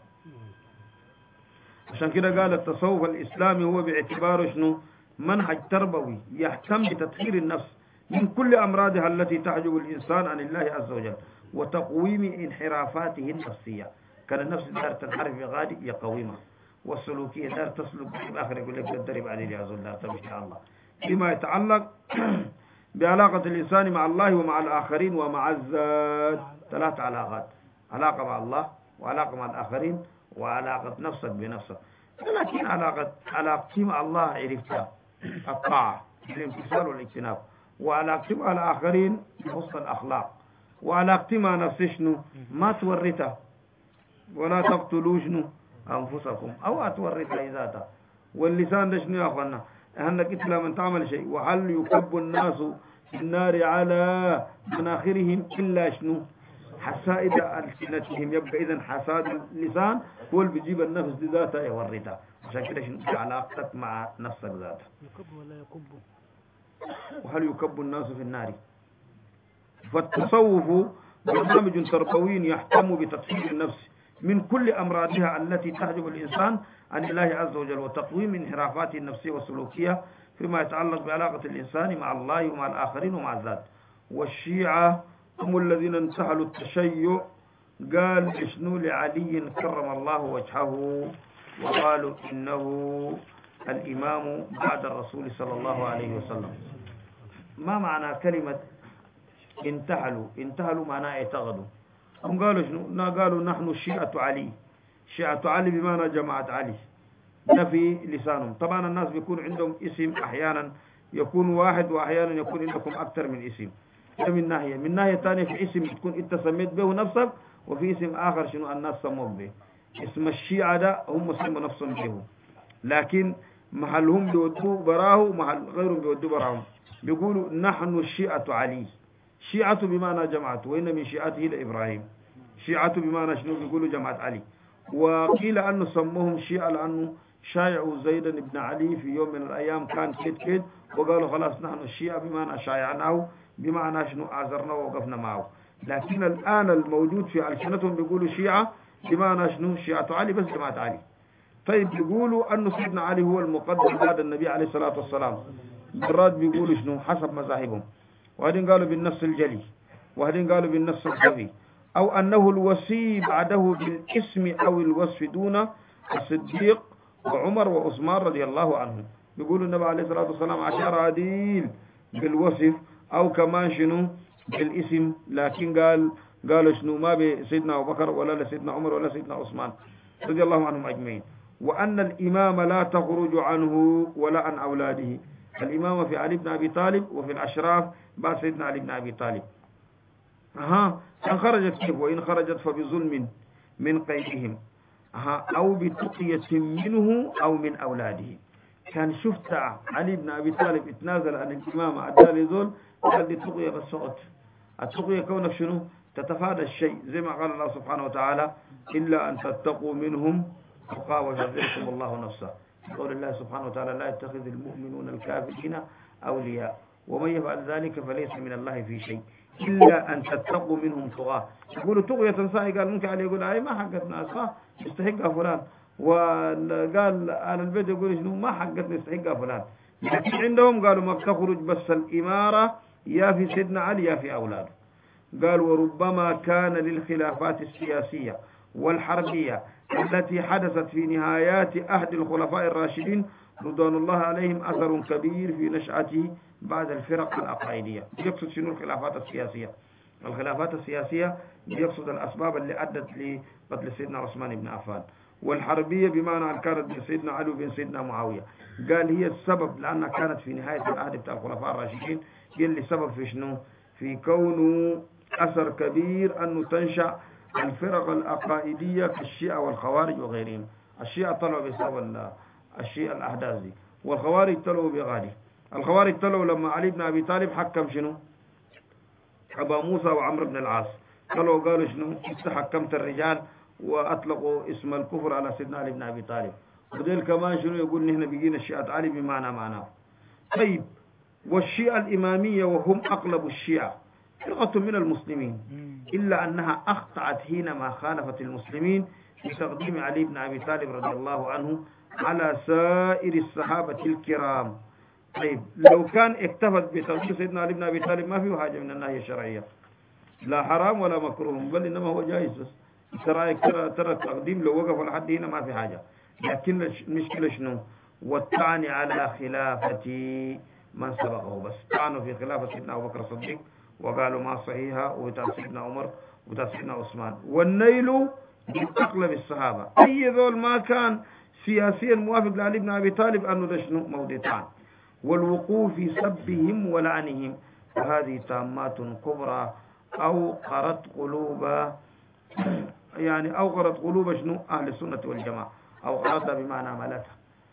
عشان كده قال التصوف الإسلامي هو باعتباره شنو منهج تربوي يهتم بتطهير النفس من كل أمراضها التي تحجب الإنسان عن الله عز وجل وتقويم انحرافاته النفسية. كان النفس دار تنحرف بغادي يقومها، والسلوكية دار تسلك بآخر يقول لك تدرب عليه يا زول إن شاء الله. فيما يتعلق بعلاقة الإنسان مع الله ومع الآخرين ومع الذات، 3 علاقات: علاقة مع الله، وعلاقة مع الآخرين، وعلاقة نفسك بنفسك. لكن علاقتي مع الله عرفتها الطاعة الامتثال والاجتناب، وعلاقتي مع الآخرين بحسن الأخلاق، وعلاقتي مع نفسي شنو ما تورثها ولا تقتلوا شنو أنفسكم أو أتورثها ذاتها. واللسان ده شنو يا أخوانا؟ أنك إنت لما تعمل شيء وهل يكب الناس في النار على مناخرهم إلا شنو حسائد ألسنتهم. يبقى إذن حساد اللسان هو اللي بيجيب النفس دي ذاتها يورثها. عشان كده شنو علاقتك مع نفسك ذاتها. يكب ولا يكب؟ وهل يكب الناس في النار؟ فالتصوف برنامج تربوي يهتم بتطهير النفس من كل أمراضها التي تحجب الإنسان عن الله عز وجل وتقويم انحرافاته النفسية والسلوكية فيما يتعلق بعلاقة الإنسان مع الله ومع الآخرين ومع الذات. والشيعة هم الذين انتحلوا التشيع. قال شنو لعلي كرم الله وجهه وقالوا إنه الإمام بعد الرسول صلى الله عليه وسلم. ما معنى كلمة انتحلوا؟ انتحلوا معناه اعتقدوا. هم قالوا شنو؟ قالوا نحن شيعة علي. شيعة علي بمعنى جماعة علي. ده في لسانهم. طبعا الناس بيكون عندهم اسم أحيانا يكون واحد، وأحيانا يكون عندكم أكثر من اسم. ده من ناحية. من ناحية ثانية في اسم تكون انت سميت به نفسك، وفي اسم آخر شنو الناس سموك به. اسم الشيعة ده هم سموا نفسهم به، لكن محلهم بيودوا براه ومحل غيرهم بيودوا براهم. بيقولوا نحن الشيعة علي. شيعة بمعنى جماعة، وإن من شيعته لإبراهيم. شيعة بمعنى شنو؟ بيقولوا جماعة علي. وقيل أنه سموهم شيعة لأنه شايعوا زيدا بن علي في يوم من الأيام كان كيد وقالوا خلاص نحن الشيعة بمعنى شايعناه، بمعنى شنو أعذرناه ووقفنا معه. لكن الآن الموجود في ألسنتهم بيقولوا شيعة بمعنى شنو شيعة علي بس جماعة علي. طيب بيقولوا أنه سيدنا علي هو المقدم بعد النبي عليه الصلاة والسلام. مرات بيقولوا شنو حسب مذاهبهم. وهذين قالوا بالنص الجلي، وهذين قالوا بالنص الخفي، أو أنه الوصي بعده بالاسم أو الوصف دون الصديق وعمر وعثمان رضي الله عنهم. بيقولوا النبي عليه الصلاة والسلام عشر عديل بالوصف أو كمان شنو بالاسم، لكن قالوا شنو ما بسيدنا أبو بكر ولا لسيدنا عمر ولا سيدنا عثمان رضي الله عنهم أجمعين. وأن الإمام لا تخرج عنه ولا عن أولاده. الإمامة في علي بن أبي طالب وفي الأشراف بعد سيدنا علي بن أبي طالب. إن خرجت كيف؟ وإن خرجت فبظلم من قيدهم أو بتقية منه أو من أولاده. كان شفت علي بن أبي طالب اتنازل عن الإمامة أدالي ذول، قال لي تقية بس سقط. التقية كونك شنو تتفادى الشيء، زي ما قال الله سبحانه وتعالى إلا أن تتقوا منهم تقى ويحذركم الله نفسه. قول الله سبحانه وتعالى لا يتخذ المؤمنون الكافرين أولياء ومن يفعل ذلك فليس من الله في شيء إلا أن تتقوا منهم تقاه. يقولوا تقية تنسائي، قال ممكن عليه يقول أي ما حقتنا أصلا يستحقها فلان، وقال على البيت يقول شنو ما حقتنا يستحقها فلان. لكن عندهم قالوا ما بتخرج بس الإمارة يا في سيدنا علي يا في أولاده. قال وربما كان للخلافات السياسية والحربية التي حدثت في نهايات عهد الخلفاء الراشدين رضوان الله عليهم أثر كبير في نشأته بعد الفرق العقائدية. يقصد شنو الخلافات السياسية؟ الخلافات السياسية يقصد الأسباب اللي أدت لقتل سيدنا عثمان بن عفان. والحربية بمعنى أن كانت بين سيدنا علي وبين سيدنا معاوية. قال هي السبب لأنها كانت في نهاية العهد بتاع الخلفاء الراشدين، هي اللي سبب في شنو؟ في كونه أثر كبير أنه تنشأ الفرق العقائدية كالشيعة والخوارج وغيرهم. الشيعة طلعوا بسبب الشيعة الأحداث دي، والخوارج طلعوا بغادي. الخوارج طلعوا لما علي بن أبي طالب حكم شنو؟ أبا موسى وعمر بن العاص. طلعوا قالوا شنو؟ حكمت الرجال وأطلقوا اسم الكفر على سيدنا علي بن أبي طالب. وديل كمان شنو يقول نحن بقينا الشيعة علي بمعنى معناه. طيب والشيعة الإمامية وهم أغلب الشيعة فرقة من المسلمين، إلا أنها أخطأت حينما خالفت المسلمين في تقديم علي بن أبي طالب رضي الله عنه على سائر الصحابة الكرام. طيب لو كان اكتفت بتقديم سيدنا علي بن أبي طالب ما فيه حاجة من الناحية الشرعية، لا حرام ولا مكروه، بل إنما هو جائز بس. ترى التقديم لو وقف لحد هنا ما في حاجة. لكن المشكلة شنو؟ والطعن على خلافة من سبقه، بس طعنوا في خلافة سيدنا أبو بكر الصديق وقالوا ما صحيحة، وبتاع سيدنا عمر وبتاع سيدنا عثمان، والنيل من أغلب الصحابة. أي ذول ما كان سياسيا موافق لعلي بن أبي طالب أنه ده شنو؟ موضع طعن. والوقوف في سبهم ولعنهم، وهذه تامات كبرى أوقرت قلوب يعني أوقرت قلوب شنو؟ أهل السنة والجماعة. أوقرتها بمعنى ملتها.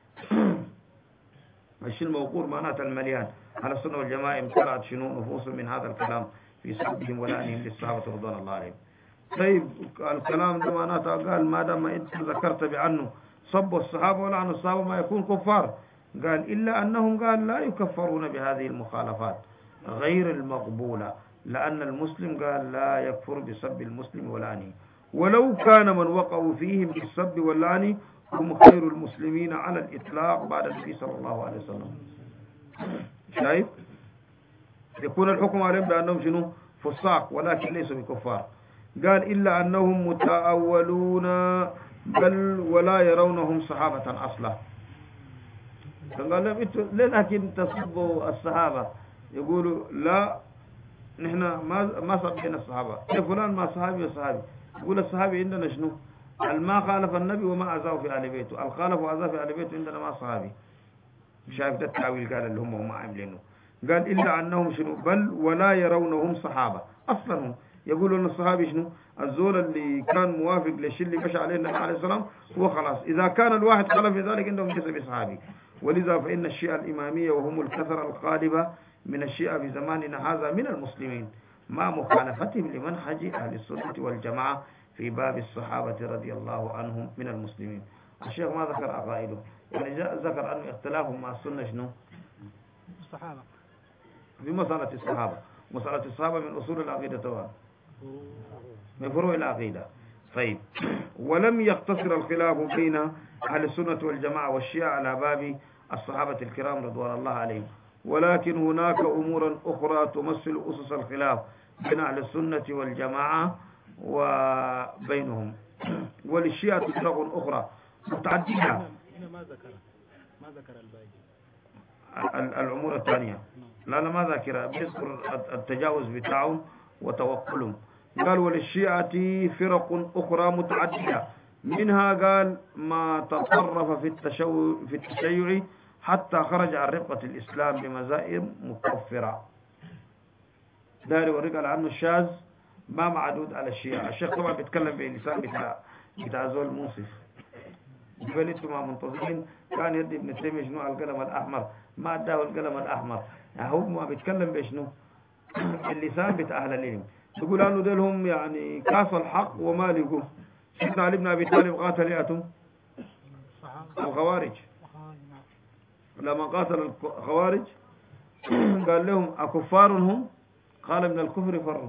الشيء الموقور معناته المليان. على السنة والجماعة امتلأت شنو نفوسهم من هذا الكلام في سبهم ولعنهم للصحابة رضوان الله عليهم. طيب الكلام ده معناته قال ما دام انت ذكرت بأنه صبوا الصحابة ولعنوا الصحابة ما يكون كفار. قال إلا أنهم قال لا يكفرون بهذه المخالفات غير المقبولة، لأن المسلم قال لا يكفر بسب المسلم ولعنه، ولو كان من وقعوا فيهم بالسب واللعن هم خير المسلمين على الإطلاق بعد النبي صلى الله عليه وسلم. شايف؟ يكون الحكم عليهم بأنهم شنو؟ فساق ولكن ليسوا بكفار. قال إلا أنهم متأولون بل ولا يرونهم صحابة أصلا. قال لهم انتوا ليه لكن تصبوا الصحابة؟ يقولوا لا نحن ما صبينا الصحابة. فلان ما صحابي وصحابي. يقول الصحابي عندنا شنو؟ ما خالف النبي وما أذاه في آل بيته، الخالف وأذاه في آل بيته عندنا ما صحابي. شايف ده التعويل قال اللي هم عاملينه. قال إلا أنهم شنو؟ بل ولا يرونهم صحابة أصلا. هم يقولوا أن الصحابي شنو؟ الزول اللي كان موافق للشيء اللي مشى عليه النبي عليه السلام هو خلاص. إذا كان الواحد خالف في ذلك عندهم ليس بصحابي. ولذا فإن الشيعة الإمامية وهم الكثرة الغالبة من الشيعة في زماننا هذا من المسلمين مع مخالفتهم لمنهج أهل السنة والجماعة في باب الصحابة رضي الله عنهم من المسلمين. الشيخ ما ذكر عقائده، يعني ذكر أن اختلافهم مع السنة شنو؟ الصحابة في مسألة الصحابة. مسألة الصحابة من أصول العقيدة طبعا، من فروع العقيدة. طيب ولم يقتصر الخلاف بين أهل السنة والجماعة والشيعة على باب الصحابة الكرام رضوان الله عليهم، ولكن هناك أمور أخرى تمثل أسس الخلاف بين أهل السنة والجماعة وبينهم. وللشيعة فرق أخرى متعددة. هنا ما ذكر الباقي الأمور الثانية لا ما ذاكرة، بيذكر التجاوز بتاعهم وتوكلهم. قال وللشيعة فرق أخرى متعددة، منها قال ما تطرف في التشيع حتى خرج عن رقة الإسلام بمذاهب مكفرة. داري ورق على عنه الشاذ ما معدود على الشيعة. الشيخ طبعا بيتكلم باللسان بتاع زول منصف. يقول انتم ما منتظرين كان يدي ابن تيمية شنو على القلم الأحمر، ما اداه القلم الأحمر. هو ما بيتكلم بشنو؟ اللسان بتاع أهل العلم. يقول أنه دلهم يعني كاس الحق وما لقوا. سيدنا علي بن أبي طالب قاتل يأتم الخوارج. لما قاتل الخوارج قال لهم أكفار هم؟ قال من الكفر فروا.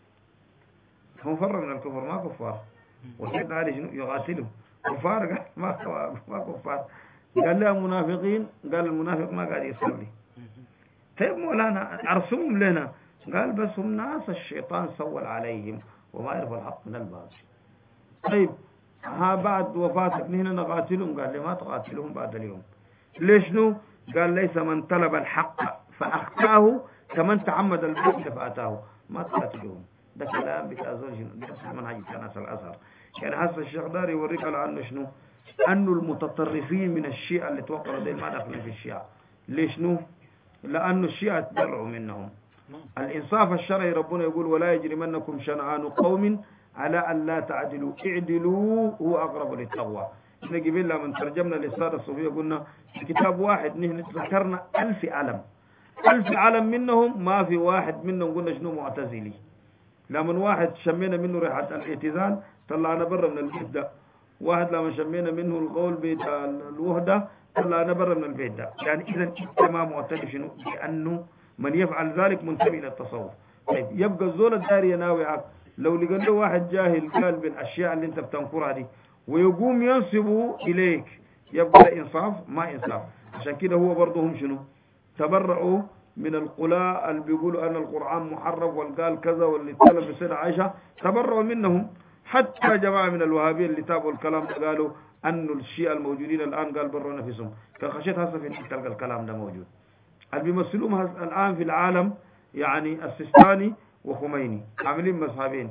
هم فروا من الكفر ما كفار. وسيدنا علي شنو يقاتلهم كفار؟ قال ما كفار. قال لهم منافقين. قال المنافق ما قاعد يصلي. طيب مولانا أرسمهم لنا. قال بس هم ناس الشيطان سول عليهم وما يعرف الحق من الباطل. طيب ها بعد وفاتك هنا نقاتلهم. قال لي ما تقاتلهم بعد اليوم. ليش نو؟ قال ليس من طلب الحق فأخطاه كمن تعمد الباطل فأتاه. ما تقاتلهم. ده كلام بتاع زوج منهج ناس الأزهر. يعني هسه الشيخ داري يوريك على أنه شنو؟ أنه المتطرفين من الشيعة اللي توقعوا ديل ما داخلين في الشيعة. ليش نو؟ لأنه الشيعة تبرعوا منهم. الإنصاف الشرعي ربنا يقول ولا يجرمنكم شنآن قوم على أن لا تعدلوا اعدلوا هو أقرب للتقوى. احنا قبل لما ترجمنا للسادة الصوفية قلنا في كتاب واحد نحن ذكرنا 1000 علم. 1000 علم منهم ما في واحد منهم قلنا شنو معتزلي. لما واحد شمينا منه ريحة الاعتزال طلعنا برا من البيت ده واحد لما شمينا منه القول بيت الوحدة طلعنا برا من البيت ده. يعني إذا ما معترف شنو بأنه من يفعل ذلك منتمي إلى التصوف. طيب يبقى الزول الداري يناوي لو لقى له واحد جاهل قال بالأشياء اللي أنت بتنكرها دي ويقوم ينسبه إليك، يبقى ده إنصاف؟ ما إنصاف. عشان كده هو برضه هم شنو تبرعوا من القلاء اللي بيقولوا أن القرآن محرف والقال كذا واللي اتكلم بسيدة عائشة، تبرعوا منهم. حتى جماعة من الوهابية اللي تابعوا الكلام ده قالوا أن الشيعة الموجودين الآن قال بروا نفسهم. فخشيت هسه في تلقى الكلام ده موجود. اللي بيمثلوهم الآن في العالم يعني السيستاني وخميني عاملين مذهبين،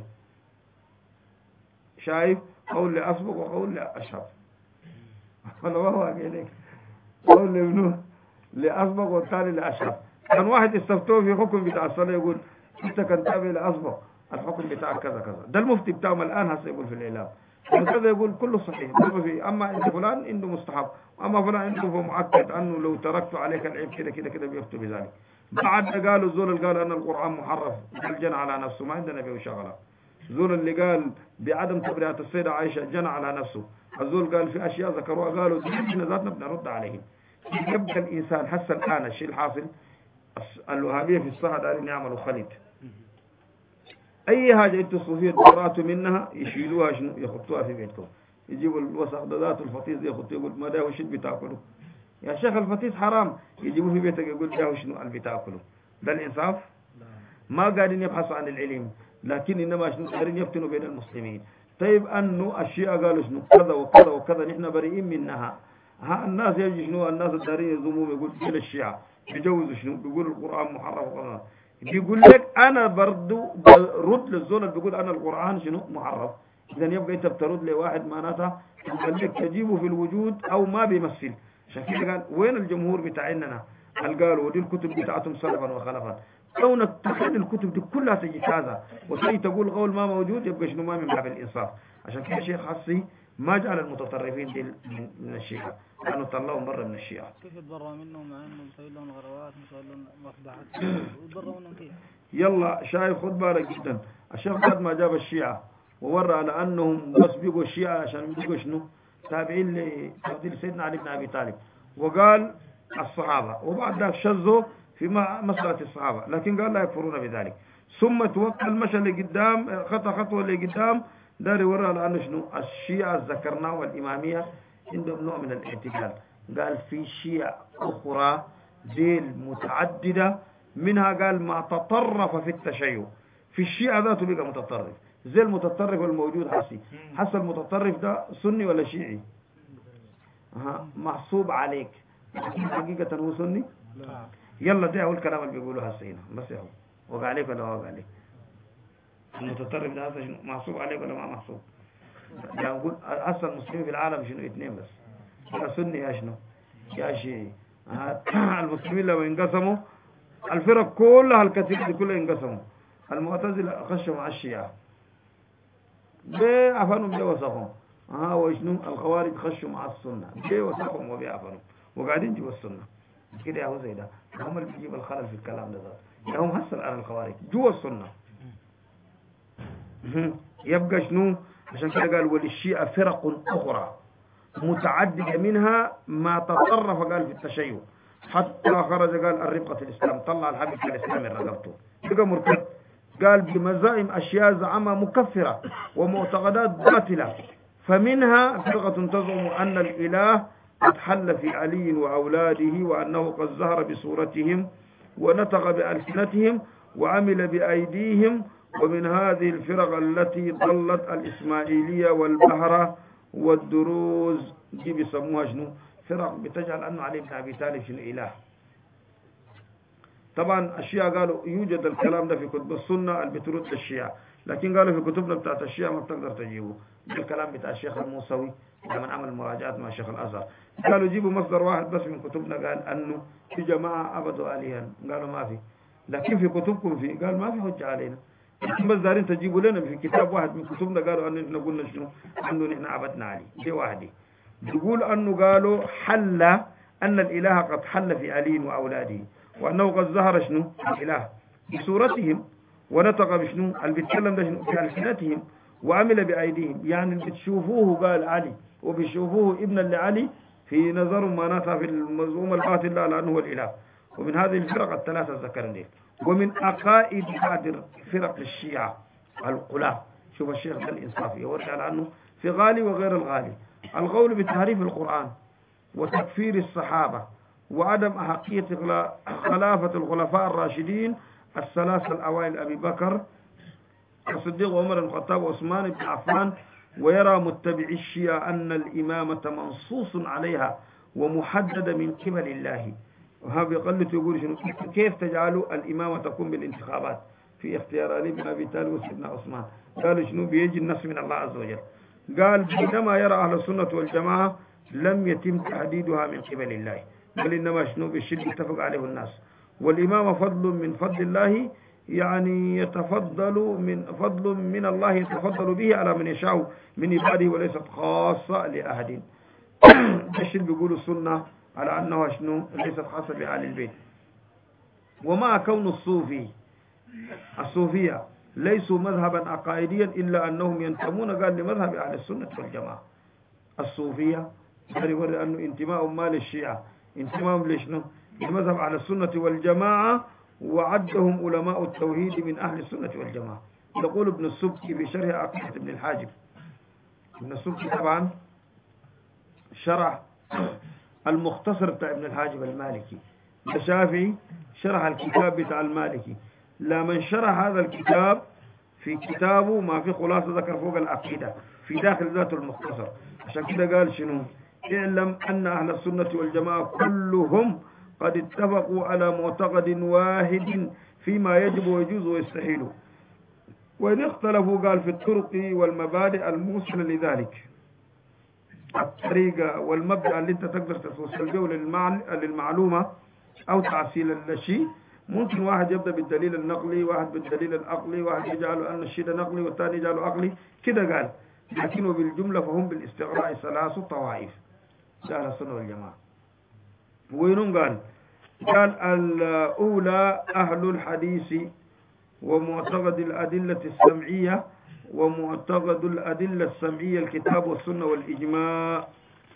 شايف؟ قول لأسبق وقول لأشهب. ولا ما هو عليك قول لابنه لأسبق والثاني لأشهب. كان واحد استفتوه في حكم بتاع الصلاة يقول انت كان تابع لأسبق الحكم بتاعك كذا كذا. ده المفتي بتاعهم الآن هسه يقول في الإعلام كذا، يقول كله صحيح. أما عند فلان عنده مستحب، أما فلان عنده مؤكد أنه لو تركت عليك العيب كده كده كده بيكتب بذلك. بعد قالوا الزول اللي قال أن القرآن محرف الجنى على نفسه، ما عندنا فيه شغلة. الزول اللي قال بعدم تبرئة السيدة عائشة جنى على نفسه. الزول قال في أشياء ذكروها قالوا احنا ذاتنا بنرد عليهم. يبقى الإنسان حس الآن الشيء الحاصل الوهابية في الصحة دارين يعملوا خليط. أي حاجة أنتوا الصوفية تبرأتوا منها يشيلوها شنو يخطوها في بيتكم، يجيبوا الوسخ ذات الفطيس يخطوا يقول ما ده وش بتاكله يا شيخ الفطيس حرام، يجيبوه في بيتك يقول ده شنو اللي بتاكله. ده الإنصاف؟ ما قاعدين يبحثوا عن العلم، لكن إنما شنو قاعدين يفتنوا بين المسلمين. طيب أنه الشيعة قالوا شنو كذا وكذا وكذا نحن بريئين منها. ها الناس يجي شنو الناس الدارين يزوموا يقول كل الشيعة بيجوزوا شنو بيقول القرآن محرف وكذا. بيقول لك أنا برضو برد للزول اللي بيقول أنا القرآن شنو محرف. إذا يبقى أنت بترد لواحد معناتها تخليك تجيبه في الوجود أو ما بيمثل. عشان كده قال وين الجمهور بتاعنا اللي قالوا ودي الكتب بتاعتهم سلفا وخلفا. كونك تخلي الكتب دي كلها تجي كذا وتيجي تقول قول ما موجود يبقى شنو ما من باب الإنصاف. عشان كده الشيخ حسي ما جعل المتطرفين دي من الشيعة لأنه طلعهم برا من الشيعة. كيف يتبرأ منهم مع انهم مسوي لهم غروات مسوي لهم مخدعات ويتبرأ منهم كيف؟ يلا شايف خد بالك جدا. الشيخ بعد ما جاب الشيعة وورى على أنهم بس بيقوا الشيعة عشان بيقوا شنو تابعين لتفضيل سيدنا علي بن أبي طالب، وقال الصحابة، وبعد ذلك شذوا في مسألة الصحابة، لكن قال لا يكفرون بذلك. ثم توكل مشى لقدام خطوة لقدام داري ورى على أنه شنو الشيعة ذكرناه والإمامية عندهم نوع من الاعتدال. قال في شيعة أخرى ديل متعددة منها قال ما تطرف في التشيع. في الشيعة ذاته بقى متطرف زي المتطرف الموجود حسي المتطرف ده سني ولا شيعي؟ محسوب عليك لكن حقيقة هو سني. يلا ده هو الكلام اللي بيقولوه هسينا بس يا هو وقع عليك ولا وقع عليك؟ المتطرف ده هسه محسوب عليك ولا ما محسوب؟ يعني نقول أصل المسلمين في العالم شنو اثنين بس، يا سني يا شنو يا شيعي. المسلمين لما ينقسموا الفرق كلها الكثير دي كلها ينقسموا. المعتزلة خشوا مع الشيعة بيعفنهم بيوسخهم. وشنو الخوارج خشوا مع السنة بيوسخهم وبيعفنهم وقاعدين جوا السنة كده. يا هو زي ده هم اللي بيجيب الخلل في الكلام ده. يعني هم هسه الآن الخوارج جوا السنة. يبقى شنو عشان كده قال وللشيعة فرق أخرى متعددة منها ما تطرف قال في التشيع حتى خرج قال الربقة الإسلام طلع الحبيب الإسلام من رقبته بقى مرتد. قال بمزائم أشياء زعمها مكفرة ومعتقدات باطلة، فمنها فرقة تزعم أن الإله قد حل في علي وأولاده وأنه قد ظهر بصورتهم ونطق بألسنتهم وعمل بأيديهم. ومن هذه الفرق التي ضلت الإسماعيلية والبهرة والدروز دي بيسموها شنو فرق بتجعل أنه علي بن أبي طالب شنو إله. طبعا الشيعة قالوا يوجد الكلام ده في كتب السنة اللي بترد للشيعة، لكن قالوا في كتبنا بتاعت الشيعة ما بتقدر تجيبه. الكلام بتاع الشيخ الموسوي لما عمل مراجعات مع الشيخ الأزهر قالوا جيبوا مصدر واحد بس من كتبنا قال أنه في جماعة عبدوا آلهة، قالوا ما في، لكن في كتبكم في قال ما في حجة علينا، بس دارين تجيبوا لنا في كتاب واحد من كتبنا قالوا أننا قلنا شنو أنه نحن عبدنا علي. دي واحدة بيقول أنه قالوا حل أن الإله قد حل في علي وأولاده وأنه قد ظهر شنو الإله بصورتهم ونطق بشنو اللي بيتكلم ده شنو بألسنتهم وعمل بأيديهم، يعني بتشوفوه قال علي وبيشوفوه ابنا لعلي في نظر معناتها في المزعوم الباطل لا لأنه هو الإله. ومن هذه الفرق الثلاثة ذكرني. ومن عقائد بعض فرق الشيعة القلاة، شوف الشيخ ده الإنصافي يورجع عنه في غالي وغير الغالي، القول بتحريف القرآن وتكفير الصحابة وعدم أحقية خلافة الخلفاء الراشدين الثلاثة الأوائل أبي بكر الصديق وعمر بن الخطاب وعثمان بن عفان. ويرى متبعي الشيعة أن الإمامة منصوص عليها ومحددة من قبل الله. وها بيقلت يقول شنو كيف تجعلوا الإمامة تكون بالانتخابات في اختيار علي بن أبي طالب وسيدنا عثمان؟ قالوا شنو بيجي النص من الله عز وجل. قال بينما يرى أهل السنة والجماعة لم يتم تحديدها من قبل الله، بل إنما شنو بالشد اتفق عليه الناس. والإمامة فضل من فضل الله، يعني فضل من الله يتفضل به على من يشاء من عباده وليست خاصة لأحد. الشد بيقولوا السنة على أنها شنو ليست خاصة بآل البيت. ومع كون الصوفية ليسوا مذهبا عقائديا إلا أنهم ينتمون قال لمذهب أهل السنة والجماعة. الصوفية قال يوري أنه انتماء مال الشيعة انتماء لشنو لمذهب أهل السنة والجماعة، وعدهم علماء التوحيد من أهل السنة والجماعة. يقول ابن السبكي بشرح عقيدة ابن الحاجب. ابن السبكي طبعا شرح المختصر بتاع ابن الحاجب المالكي، الشافعي شرح الكتاب بتاع المالكي. لمن شرح هذا الكتاب في كتابه ما في خلاصة ذكر فوق العقيدة في داخل ذات المختصر. عشان كده قال شنو اعلم أن أهل السنة والجماعة كلهم قد اتفقوا على معتقد واحد فيما يجب ويجوز ويستحيل، وإن اختلفوا قال في الطرق والمبادئ الموصلة لذلك. الطريقة والمبدأ اللي انت تقدر توصل به للمعلومة أو تعسيل الشيء، ممكن واحد يبدأ بالدليل النقلي، واحد بالدليل العقلي، واحد يجعله أن الشيء ده نقلي والثاني يجعله عقلي كده قال. لكنه بالجملة فهم بالاستقراء ثلاث طوائف أهل السنة والجماعة. وينهم قال الأولى أهل الحديث ومعتقد الأدلة السمعية ومعتقد الأدلة السمعية الكتاب والسنة والإجماع.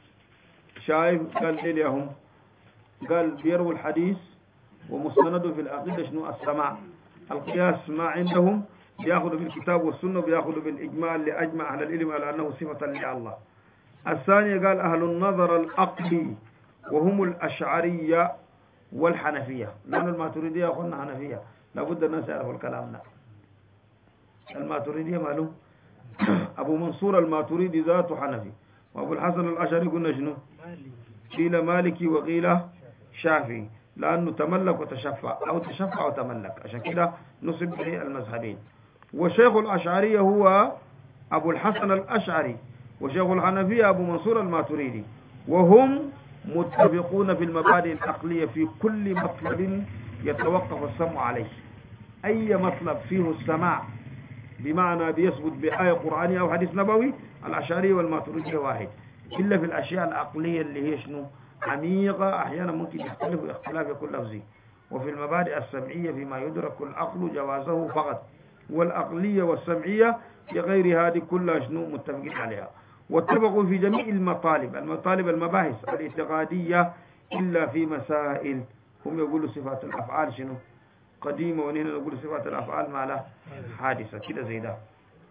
شايف قال إيه لهم؟ قال بيروا الحديث ومستنده في العقيدة شنو السماع. القياس ما عندهم بياخذوا بالكتاب والسنة وبياخذوا بالإجماع اللي أجمع أهل العلم على أنه صفة لله. الثانية قال أهل النظر العقلي وهم الأشعرية والحنفية، لأن الماتريدية قلنا حنفية لابد الناس يعرفوا الكلام ده. الماتريدية مالهم أبو منصور الماتريدي ذاته حنفي، وأبو الحسن الأشعري قلنا شنو قيل مالكي وقيل شافعي، لأنه تملك وتشفع أو تشفع وتملك، عشان كده نصب به المذهبين. وشيخ الأشعرية هو أبو الحسن الأشعري، وشيخ الحنفية أبو منصور الماتريدي، وهم متفقون في المبادئ العقلية في كل مطلب يتوقف السمع عليه. أي مطلب فيه السماع بمعنى بيثبت بآية قرآنية أو حديث نبوي، الأشعري والماتريدي واحد، إلا في الأشياء العقلية اللي هي شنو عميقة أحيانا ممكن يختلف اختلاف يكون لفظي. وفي المبادئ السمعية فيما يدرك العقل جوازه فقط، والعقلية والسمعية لغير هذه كلها شنو متفقين عليها. واتفقوا في جميع المطالب المباحث الاعتقادية إلا في مسائل. هم يقولوا صفات الأفعال شنو قديمة، ونحن نقول صفات الأفعال ما لا حادثة كده زي ده.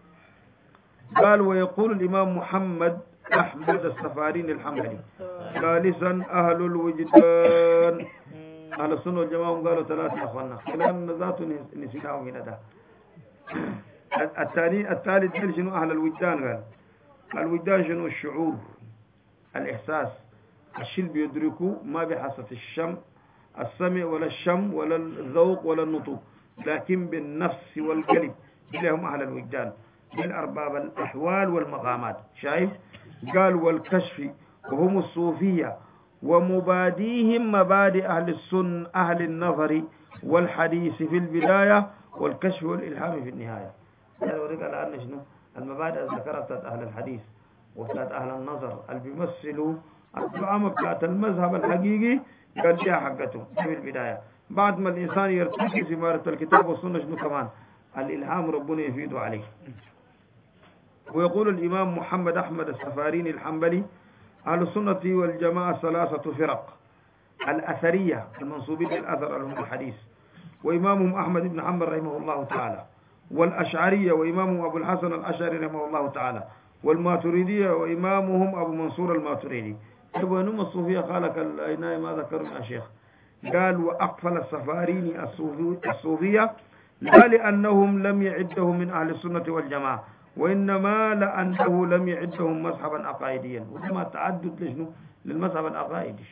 قال ويقول الإمام محمد أحمد السفارين الحنبلي ثالثا أهل الوجدان. أهل السنة والجماعة قالوا ثلاثة أخوانا، كلام ذاته نسيناه من ده. الثالث شنو أهل الوجدان. قال الوجدان شنو الشعور الإحساس، الشيء بيدركه ما بحاسة السمع ولا الشم ولا الذوق ولا النطق، لكن بالنفس والقلب. لهم أهل الوجدان بالأرباب الأحوال والمقامات. شايف قال والكشف وهم الصوفية ومباديهم مبادئ أهل السنة أهل النظر والحديث في البداية والكشف والإلهام في النهاية. هذا ورق على أن شنو المبادئ الذكرت بتاعت أهل الحديث وبتاعت أهل النظر اللي بيمثلوا الدعامة بتاعت المذهب الحقيقي. قال لها حقته في البداية، بعد ما الإنسان يرتكز في مارة الكتاب والسنة شنو كمان الإلهام ربنا يفيده عليه. ويقول الإمام محمد أحمد السفاريني الحنبلي: أهل السنة والجماعة 3 فرق: الأثرية المنصوبين للأثر لهم الحديث، وإمامهم أحمد بن حنبل رحمه الله تعالى، والأشعرية وإمامهم أبو الحسن الأشعري رحمه الله تعالى، والماتريدية وإمامهم أبو منصور الماتريدي. وينهم الصوفية قالك الأيناء ما ذكرنا يا شيخ. قال: وأقفل السفاريني الصوفية لا لأنهم لم يعدهم من أهل السنة والجماعة، وإنما لأنه لم يعدهم مذهبا عقائديا. وكما تعدد لشنو؟ للمذهب العقائدي.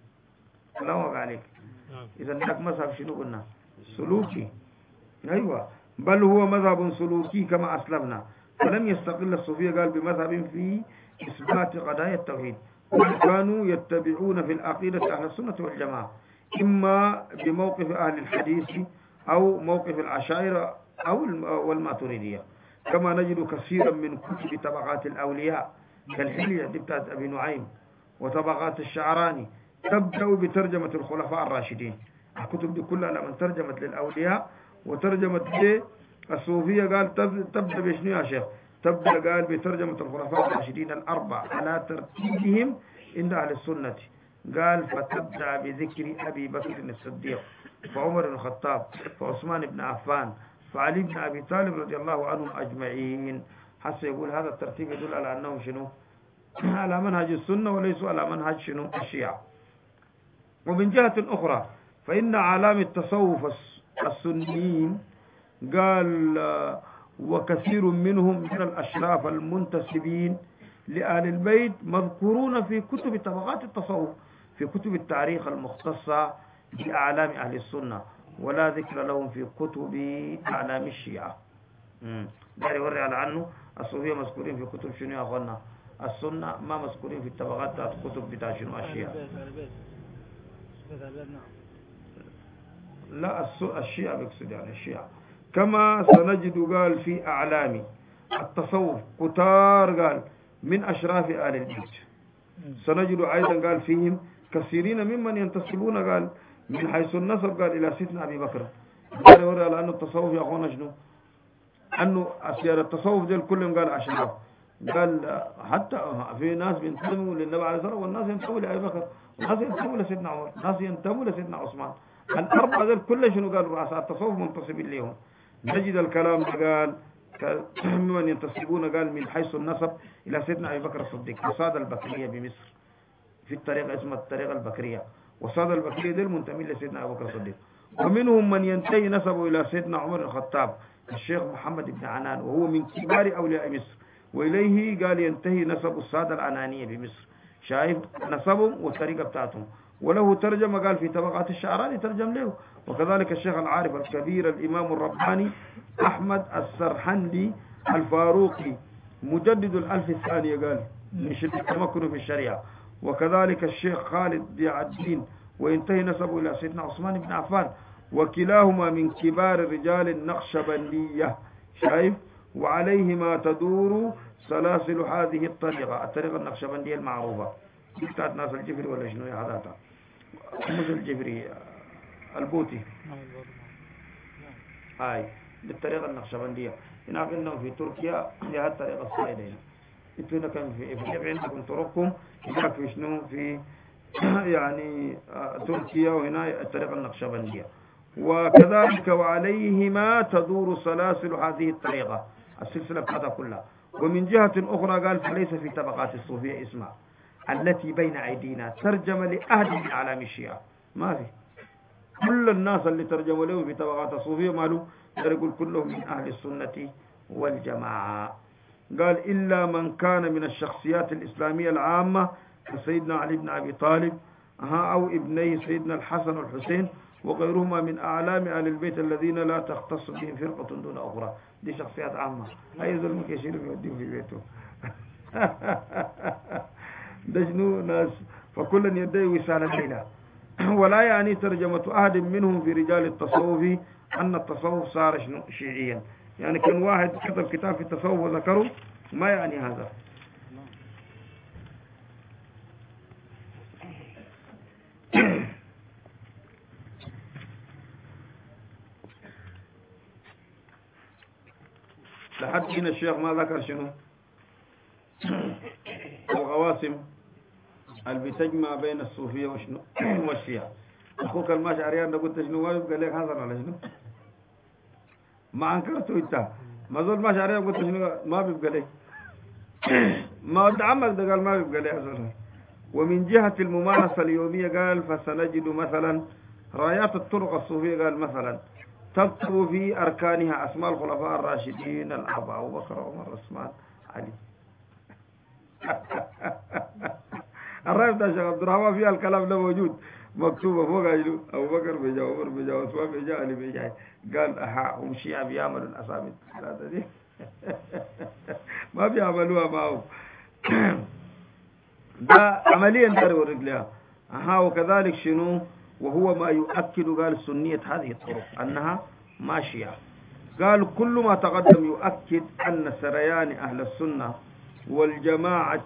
لا وقع عليك. إذا لك مذهب شنو قلنا؟ سلوكي. أيوة، بل هو مذهب سلوكي كما أسلمنا. فلم يستقل الصوفية قال بمذهب في إثبات قضايا التوحيد، وكانوا يتبعون في العقيدة أهل السنة والجماعة، إما بموقف أهل الحديث أو موقف العشائر أو والماتريدية. كما نجد كثيرا من كتب طبقات الأولياء كالحلية بتاعت أبي نعيم وطبقات الشعراني تبدأ بترجمة الخلفاء الراشدين. الكتب دي كلها لما ترجمت للأولياء وترجمت للصوفية قال تبدأ بشنو يا شيخ؟ تبدأ قال بترجمة الخلفاء الراشدين الأربعة على ترتيبهم عند أهل السنة. قال: فتبدأ بذكر أبي بكر الصديق، فعمر بن الخطاب، فعثمان بن عفان، فعلي بن أبي طالب رضي الله عنهم أجمعين. حتى يقول هذا الترتيب يدل على أنهم شنو؟ على منهج السنة وليسوا على منهج شنو؟ الشيعة. ومن جهة أخرى فإن علام التصوف السنيين قال وكثير منهم من الأشراف المنتسبين لآل البيت مذكورون في كتب طبقات التصوف، في كتب التاريخ المختصة بأعلام أهل السنة، ولا ذكر لهم في كتب أعلام الشيعة. داري يوري على عنه الصوفية مذكورين في كتب شنو يا أخوانا؟ السنة، ما مذكورين في الطبقات بتاعت كتب بتاع شنو؟ الشيعة. لا، الشيعة بيقصد يعني الشيعة. كما سنجد قال في أعلام التصوف كتار قال من أشراف آل البيت. سنجد أيضا قال فيهم كثيرين ممن ينتسبون قال من حيث النسب قال إلى سيدنا أبي بكر. قال يوري على أنه التصوف يا أخوانا شنو؟ أنه أسيار التصوف ديل كلهم قال أشراف. قال حتى في ناس بينتموا للنبي عليه الصلاة والسلام، والناس ينتموا لأبي بكر، والناس ينتموا لسيدنا عمر، والناس ينتموا لسيدنا عثمان. الأربعة ذل كل شنو قال رؤساء التصوف منتصبين لهم. نجد الكلام قال ممن ينتسبون قال من حيث النسب إلى سيدنا أبي بكر الصديق، السادة البكرية بمصر في الطريقة اسمها الطريقة البكرية، والسادة البكرية دل منتمين لسيدنا أبي بكر الصديق. ومنهم من ينتهي نسبه إلى سيدنا عمر الخطاب الشيخ محمد بن عنان، وهو من كبار أولياء مصر، وإليه قال ينتهي نسب السادة العنانية بمصر. شايف نسبهم والطريقة بتاعتهم. وله ترجمة قال في طبقات الشعراني ترجم له. وكذلك الشيخ العارف الكبير الإمام الرباني أحمد السرحندي الفاروقي مجدد الألف الثانية قال من شدة تمكنه في الشريعة. وكذلك الشيخ خالد ضياء الدين، وينتهي نسبه إلى سيدنا عثمان بن عفان، وكلاهما من كبار الرجال النقشبندية. شايف؟ وعليهما تدور سلاسل هذه الطريقة النقشبندية المعروفة. بتاعت ناس الجبري ولا شنو يا حضرتك؟ مش الجبري، البوتي. هاي بالطريقة النقشبندية. هناك عندهم في تركيا هي الطريقة الصعيدة. انتوا هنا كان في افريقيا عندكم طرقكم، هناك في شنو في يعني تركيا، وهنا الطريقة النقشبندية. وكذلك وعليهما تدور سلاسل هذه الطريقة، السلسلة بتاعتها كلها. ومن جهة أخرى قال فليس في طبقات الصوفية اسمها التي بين أيدينا ترجم لأحد من أعلام الشيعة، ما في. كل الناس اللي ترجموا له في طبقات الصوفية مالو يقول كلهم من أهل السنة والجماعة. قال إلا من كان من الشخصيات الإسلامية العامة كسيدنا علي بن أبي طالب أو ابني سيدنا الحسن والحسين وغيرهما من أعلام أهل البيت الذين لا تختص بهم فرقة دون أخرى. دي شخصيات عامة، أي ظلم يشيلوا يوديهم في بيته. ده شنو ناس، فكل يدعي وسالة ليلة. ولا يعني ترجمة أحد منهم في رجال التصوف أن التصوف صار شنو شيعيا. يعني كان واحد كتب كتاب في التصوف وذكره، ما يعني هذا. لحد هنا الشيخ ما ذكر شنو القاسم اللي بتجمع بين الصوفية وشنو والشيعة. أخوك الماشعريان ده قلت شنو ما يبقى لك حسن على شنو ما أنكرته أنت ما زول الماشعريان قلت شنو ما بيبقى لك ما دعمك ده قال ما بيبقى لك حسن. ومن جهة الممارسة اليومية قال فسنجد مثلا رايات الطرق الصوفية قال مثلا تكتب في أركانها أسماء الخلفاء الراشدين الأربعة أبو بكر وعمر وعثمان علي. الرأي بتاع الشيخ عبد الرحمن فيها الكلام ده موجود مكتوبة فوق أجله أبو بكر بيجا عمر بيجا عثمان بيجا علي بيجا. قال هم شيعة بيعملوا الأسامي الثلاثة دي ما بيعملوها معهم. ده عمليا دار ورجلها. وكذلك شنو وهو ما يؤكد قال سنية هذه الطرق أنها ماشية. قال كل ما تقدم يؤكد أن سريان أهل السنة والجماعة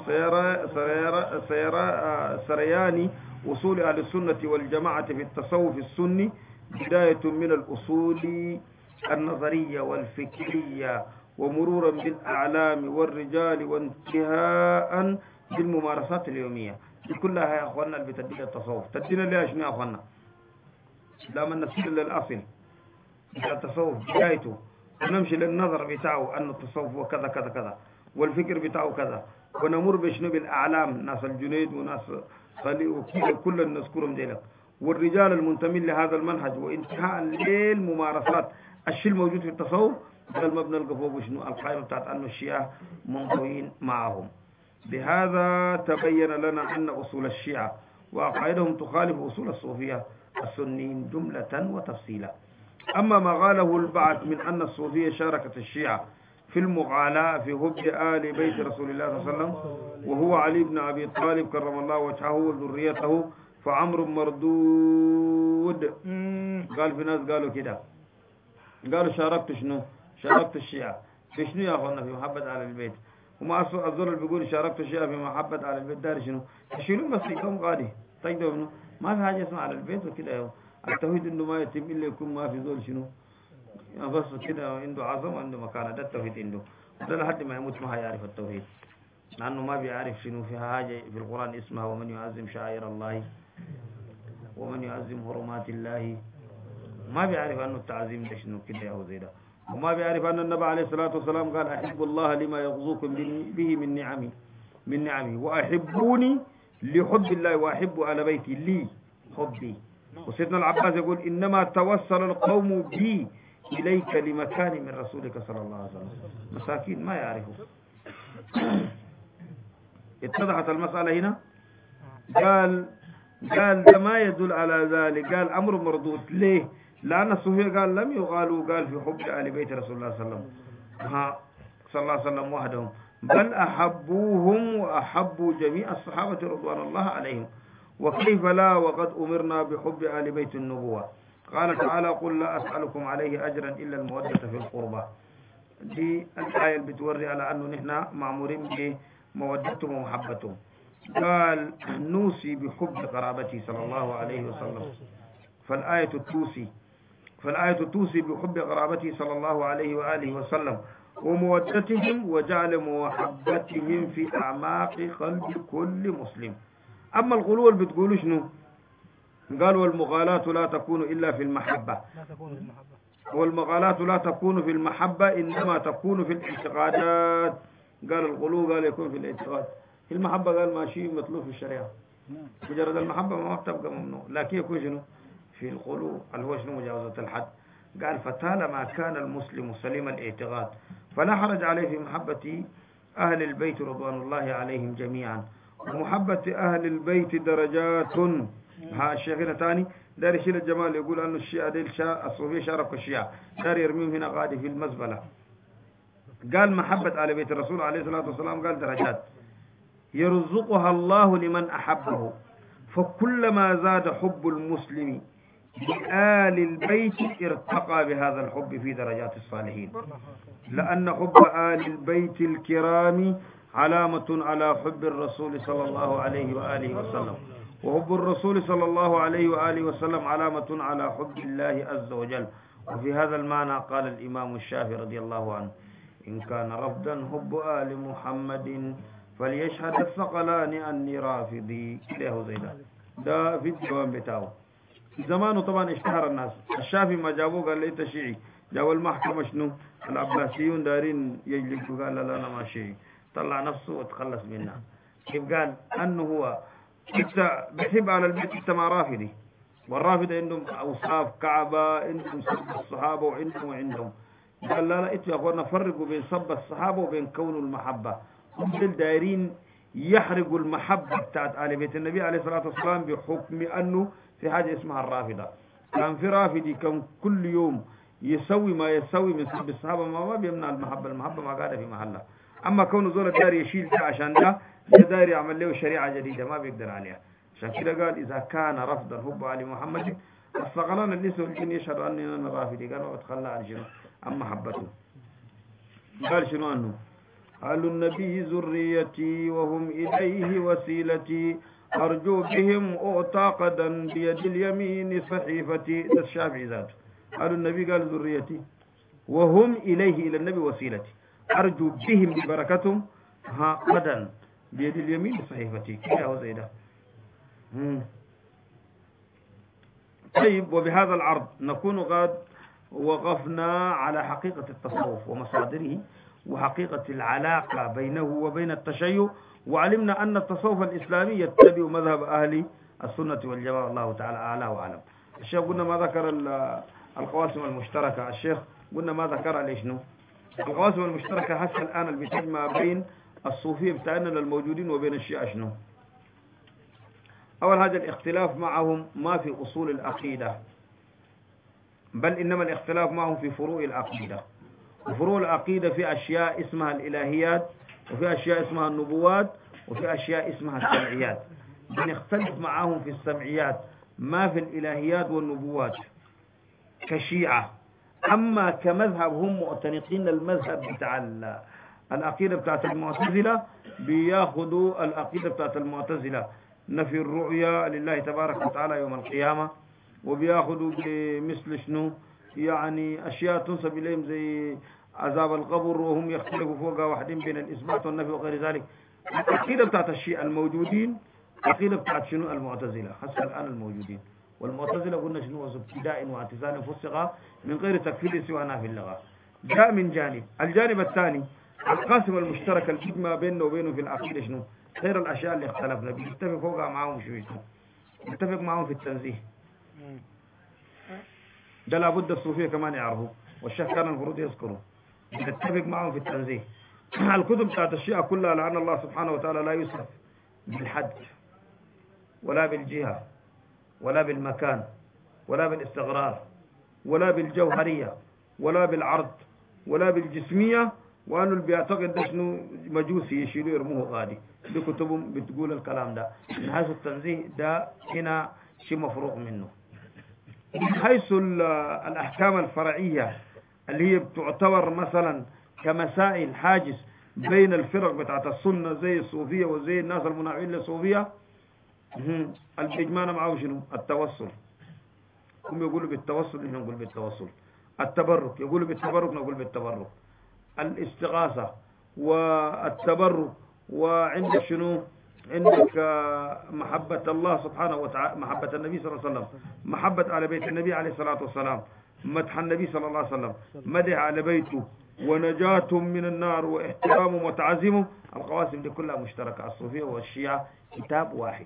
سريان أصول أهل السنة والجماعة في التصوف السني بداية من الأصول النظرية والفكرية ومرورا بالأعلام والرجال وانتهاء بالممارسات اليومية. دي كلها يا أخوانا اللي بتدينا التصوف. تدينا ليه شنو يا أخوانا؟ لما نسير للأصل بتاع التصوف بدايته ونمشي للنظر بتاعه أن التصوف هو كذا كذا كذا والفكر بتاعه كذا ونمر بشنو بالأعلام ناس الجنيد وناس خلي وكل نذكرهم ديلك والرجال المنتمين لهذا المنهج وانتهاء للممارسات الشيء الموجود في التصوف ده المبنى القفوق وشنو القائمة بتاعت أنه الشيعة منضوين معهم. بهذا تبين لنا أن أصول الشيعة وعقائدهم تخالف أصول الصوفية السنيين جملة وتفصيلا. أما ما قاله البعض من أن الصوفية شاركت الشيعة في المغالاة في حب آل بيت رسول الله صلى الله عليه وسلم وهو علي بن أبي طالب كرم الله وجهه وذريته فعمر مردود. قال في ناس قالوا كده قالوا شاركت شنو شاركت الشيعة في شنو يا أخوانا في محبة آل البيت. وما الزول اللي بيقول شاركت الشيعة في محبة آل البيت دار شنو يشيلون بس يكون غادي تجدوا منه ما في حاجة اسمها على البيت وكده. التوحيد إنه ما يتم إلا يكون ما في زول شنو يعني بس كده عنده عظمة عنده مكانة. ده التوحيد عنده ده لحد ما يموت ما هيعرف التوحيد لأنه ما بيعرف شنو في حاجة في القرآن اسمها ومن يعظم شعائر الله ومن يعظم حرمات الله. ما بيعرف أنه التعظيم ده شنو كده أو زي ده. وما بيعرف أن النبي عليه الصلاة والسلام قال أحب الله لما يغزوكم به من نعمه وأحبوني لحب الله وأحب آل بيتي لي حبي. وسيدنا العباس يقول إنما توصل القوم بي إليك لمكان من رسولك صلى الله عليه وسلم. مساكين ما يعرفوا. اتضحت المسألة هنا. قال ده ما يدل على ذلك. قال أمر مردود. ليه؟ لأن الصوفية قال لم يقالوا قال في حب آل بيت رسول الله صلى الله عليه وسلم وحدهم بل أحبوهم وأحبوا جميع الصحابة رضوان الله عليهم. وكيف لا وقد أمرنا بحب آل بيت النبوة. قال تعالى قل لا أسألكم عليه أجرا إلا المودة في القربى. دي الآية اللي بتوري على أنه نحن معمورين بمودتهم ومحبتهم. قال نوصي بحب قرابته صلى الله عليه وسلم فالآية توصي بحب قرابته صلى الله عليه وآله وسلم ومودتهم وجعل محبتهم في أعماق قلب كل مسلم. أما الغلو اللي بتقولوا شنو قال والمغالاة لا تكون إلا في المحبة. والمغالاة لا تكون في المحبة إنما تكون في الاعتقادات. قال الغلو قال يكون في الاعتقاد. في المحبة قال ماشي مطلوب في الشريعة مجرد المحبة ما تبقى ممنوع. لكن يكون شنو في الغلو اللي هو شنو مجاوزة الحد. قال فطالما كان المسلم سليم الاعتقاد فلا حرج عليه في محبة أهل البيت رضوان الله عليهم جميعا. ومحبة أهل البيت درجات. ها الشيخنا تاني دار يشيل الجمال يقول أن الشيعة دي الصوفية شاركوا الشيعة دار يرميهم هنا غادي في المزبلة. قال محبة آل بيت الرسول عليه الصلاة والسلام قال درجات يرزقها الله لمن أحبه. فكلما زاد حب المسلم لآل البيت ارتقى بهذا الحب في درجات الصالحين. لأن حب آل البيت الكرام علامة على حب الرسول صلى الله عليه وآله وسلم. وحب الرسول صلى الله عليه وآله وسلم علامة على حب الله عز وجل. وفي هذا المعنى قال الإمام الشافعي رضي الله عنه إن كان رفضا حب آل محمد فليشهد الثقلان أني رافضي كده زي ده في الديوان بتاعه. زمانه طبعا اشتهر الناس. الشافعي ما جابوه قال لي انت شيعي، جابوا المحكمة شنو العباسيون دارين يجلسوا، قال لا انا ما شيعي، طلع نفسه وتخلص منها. كيف قال انه هو انت بحب على البيت انت ما رافضي، والرافضة عندهم اوصاف كعبة، عندهم سب الصحابة وعندهم قال لا لا انتوا يا اخوانا فرقوا بين سب الصحابة وبين كون المحبة. هم دايرين يحرقوا المحبة بتاعت آل بيت النبي عليه الصلاة والسلام بحكم أنه في حاجة اسمها الرافضة. كان في رافضي كان كل يوم يسوي ما يسوي من سب الصحابة ما بيمنع المحبة، المحبة ما قاعدة في محلها. أما كونه زول داري يشيل ده عشان ده داري يعمل له شريعة جديدة ما بيقدر عليها. عشان كده قال إذا كان رفض الحب على محمد الثقلان اللي يسوي يشهدوا أني أنا رافضي، قال ما بتخلى عن شنو عن محبته. قال شنو أنه آل النبي ذريتي وهم إليه وسيلتي أرجو بهم أعتقدا بيد اليمين صحيفتي. ده الشافعي ذاته. آل النبي قال ذريتي وهم إليه إلى النبي وسيلتي أرجو بهم ببركتهم قدا بيد اليمين صحيفتي كده هو زي ده. طيب وبهذا العرض نكون قد وقفنا على حقيقة التصوف ومصادره وحقيقة العلاقة بينه وبين التشيع، وعلمنا أن التصوف الإسلامي يتبع مذهب أهل السنة والجماعة. الله تعالى أعلى وأعلم. الشيخ قلنا ما ذكر القواسم المشتركة. الشيخ قلنا ما ذكر ليش نو القواسم المشتركة هسه الآن اللي بتجمع بين الصوفية بتاعنا الموجودين وبين الشيعة شنو؟ أول حاجة الاختلاف معهم ما في أصول العقيدة، بل إنما الاختلاف معهم في فروع العقيدة. وفروع العقيدة في أشياء اسمها الإلهيات، وفي أشياء اسمها النبوات، وفي أشياء اسمها السمعيات. بنختلف معهم في السمعيات ما في الإلهيات والنبوات كشيعة. أما كمذهب هم معتنقين المذهب بتاع العقيدة بتاعت المعتزلة، بياخذوا العقيدة بتاعت المعتزلة نفي الرؤيا لله تبارك وتعالى يوم القيامة، وبياخذوا بمثل شنو يعني أشياء تنسب إليهم زي عذاب القبر، وهم يختلفوا فوقها واحدين بين الإثبات والنفي وغير ذلك. العقيدة بتاعت الشيعة الموجودين عقيدة بتاعت شنو المعتزلة هسه الآن الموجودين. والمعتزلة قلنا شنو ابتداء واعتزال فسقة من غير تكفير سوى نافي اللغة. جاء من جانب. الجانب الثاني القاسم المشترك اللي بيجمع بيننا وبينه في العقيدة شنو غير الأشياء اللي اختلفنا بنتفق فوقها معهم شنو نتفق معهم في التنزيه. ده لابد الصوفية كمان يعرفوا، والشيخ كان المفروض يذكره. نتفق معهم في التنزيه. الكتب بتاعت الشيعة كلها لأن الله سبحانه وتعالى لا يوصف بالحد ولا بالجهة ولا بالمكان ولا بالاستغرار ولا بالجوهرية ولا بالعرض ولا بالجسمية، وأنه اللي بيعتقد ده شنو مجوسي يشيلوا يرموه غادي. دي كتبهم بتقول الكلام ده. من حيث التنزيه ده هنا شيء مفروغ منه. من حيث الأحكام الفرعية اللي هي بتعتبر مثلا كمسائل حاجز بين الفرق بتاعت السنة زي الصوفية وزي الناس المناوئين للصوفية، الإجماع معه شنو التوسل. هم يقولوا بالتوسل نحن نقول بالتوسل. التبرك يقولوا بالتبرك نقول بالتبرك. الاستغاثة والتبرك، وعندك شنو عندك محبة الله سبحانه وتعالى، محبة النبي صلى الله عليه وسلم، محبة على بيت النبي عليه الصلاة والسلام، مدح النبي صلى الله عليه وسلم، مدح على بيته، ونجاتهم من النار، واحترامهم وتعظيمهم. القواسم دي كلها مشتركة. الصوفية والشيعة كتاب واحد،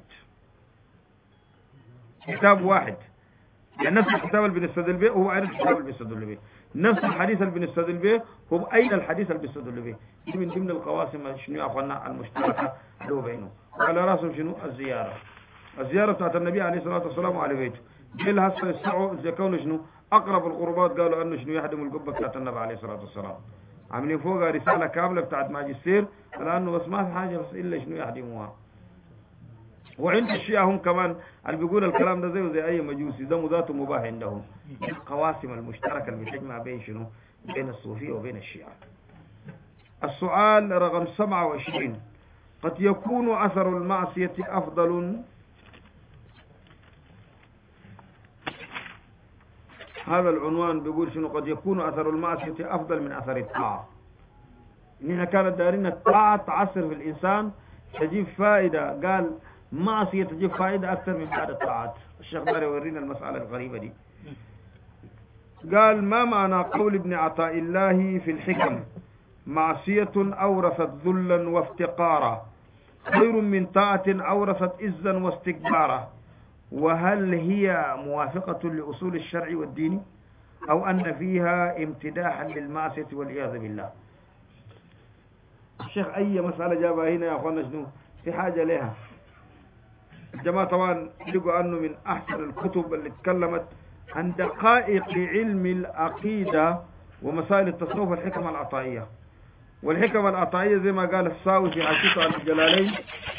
كتاب واحد. يعني نفس الكتاب اللي بنستدل به هو أين الكتاب اللي بنستدل به، نفس الحديث اللي بنستدل به هو أين الحديث اللي بنستدل به. دي من ضمن القواسم شنو يا أخوانا المشتركة له بينه. وعلى راسهم شنو الزيارة. الزيارة بتاعت النبي عليه الصلاة والسلام وعلى بيته. جيل هسه يسعوا زي كونه شنو أقرب القربات، قالوا أنه شنو يهدم القبة بتاعت النبي عليه الصلاة والسلام. عاملين فوقها رسالة كاملة بتاعت ماجستير، لأنه بس ما في حاجة بس إلا شنو يهدموها. وعند الشيعة هم كمان اللي بيقول الكلام ده زيه زي أي مجوسي، ده ذاته مباح عندهم. القواسم المشتركة اللي بتجمع بين شنو بين الصوفية وبين الشيعة. السؤال رقم 27: قد يكون أثر المعصية أفضل. هذا العنوان بيقول شنو قد يكون أثر المعصية أفضل من أثر الطاعة. إننا كانت دارين الطاعة تعصر في الإنسان تجيب فائدة. قال معصية تجيب فائدة أكثر من بعد الطاعات. الشيخ داري يورينا المسألة الغريبة دي. قال ما معنى قول ابن عطاء الله في الحكم معصية أورثت ذلا وافتقارا خير من طاعة أورثت إزا واستكبارا، وهل هي موافقة لأصول الشرع والدين أو أن فيها امتداحا للمعصية والعياذ بالله؟ الشيخ أي مسألة جابها هنا يا أخوانا شنو في حاجة لها. الجماعة طبعا لقوا أنه من أحسن الكتب اللي تكلمت عن دقائق علم العقيدة ومسائل التصوف الحكم العطائية. والحكم العطائية زي ما قال الساوي في عشيته على الجلالين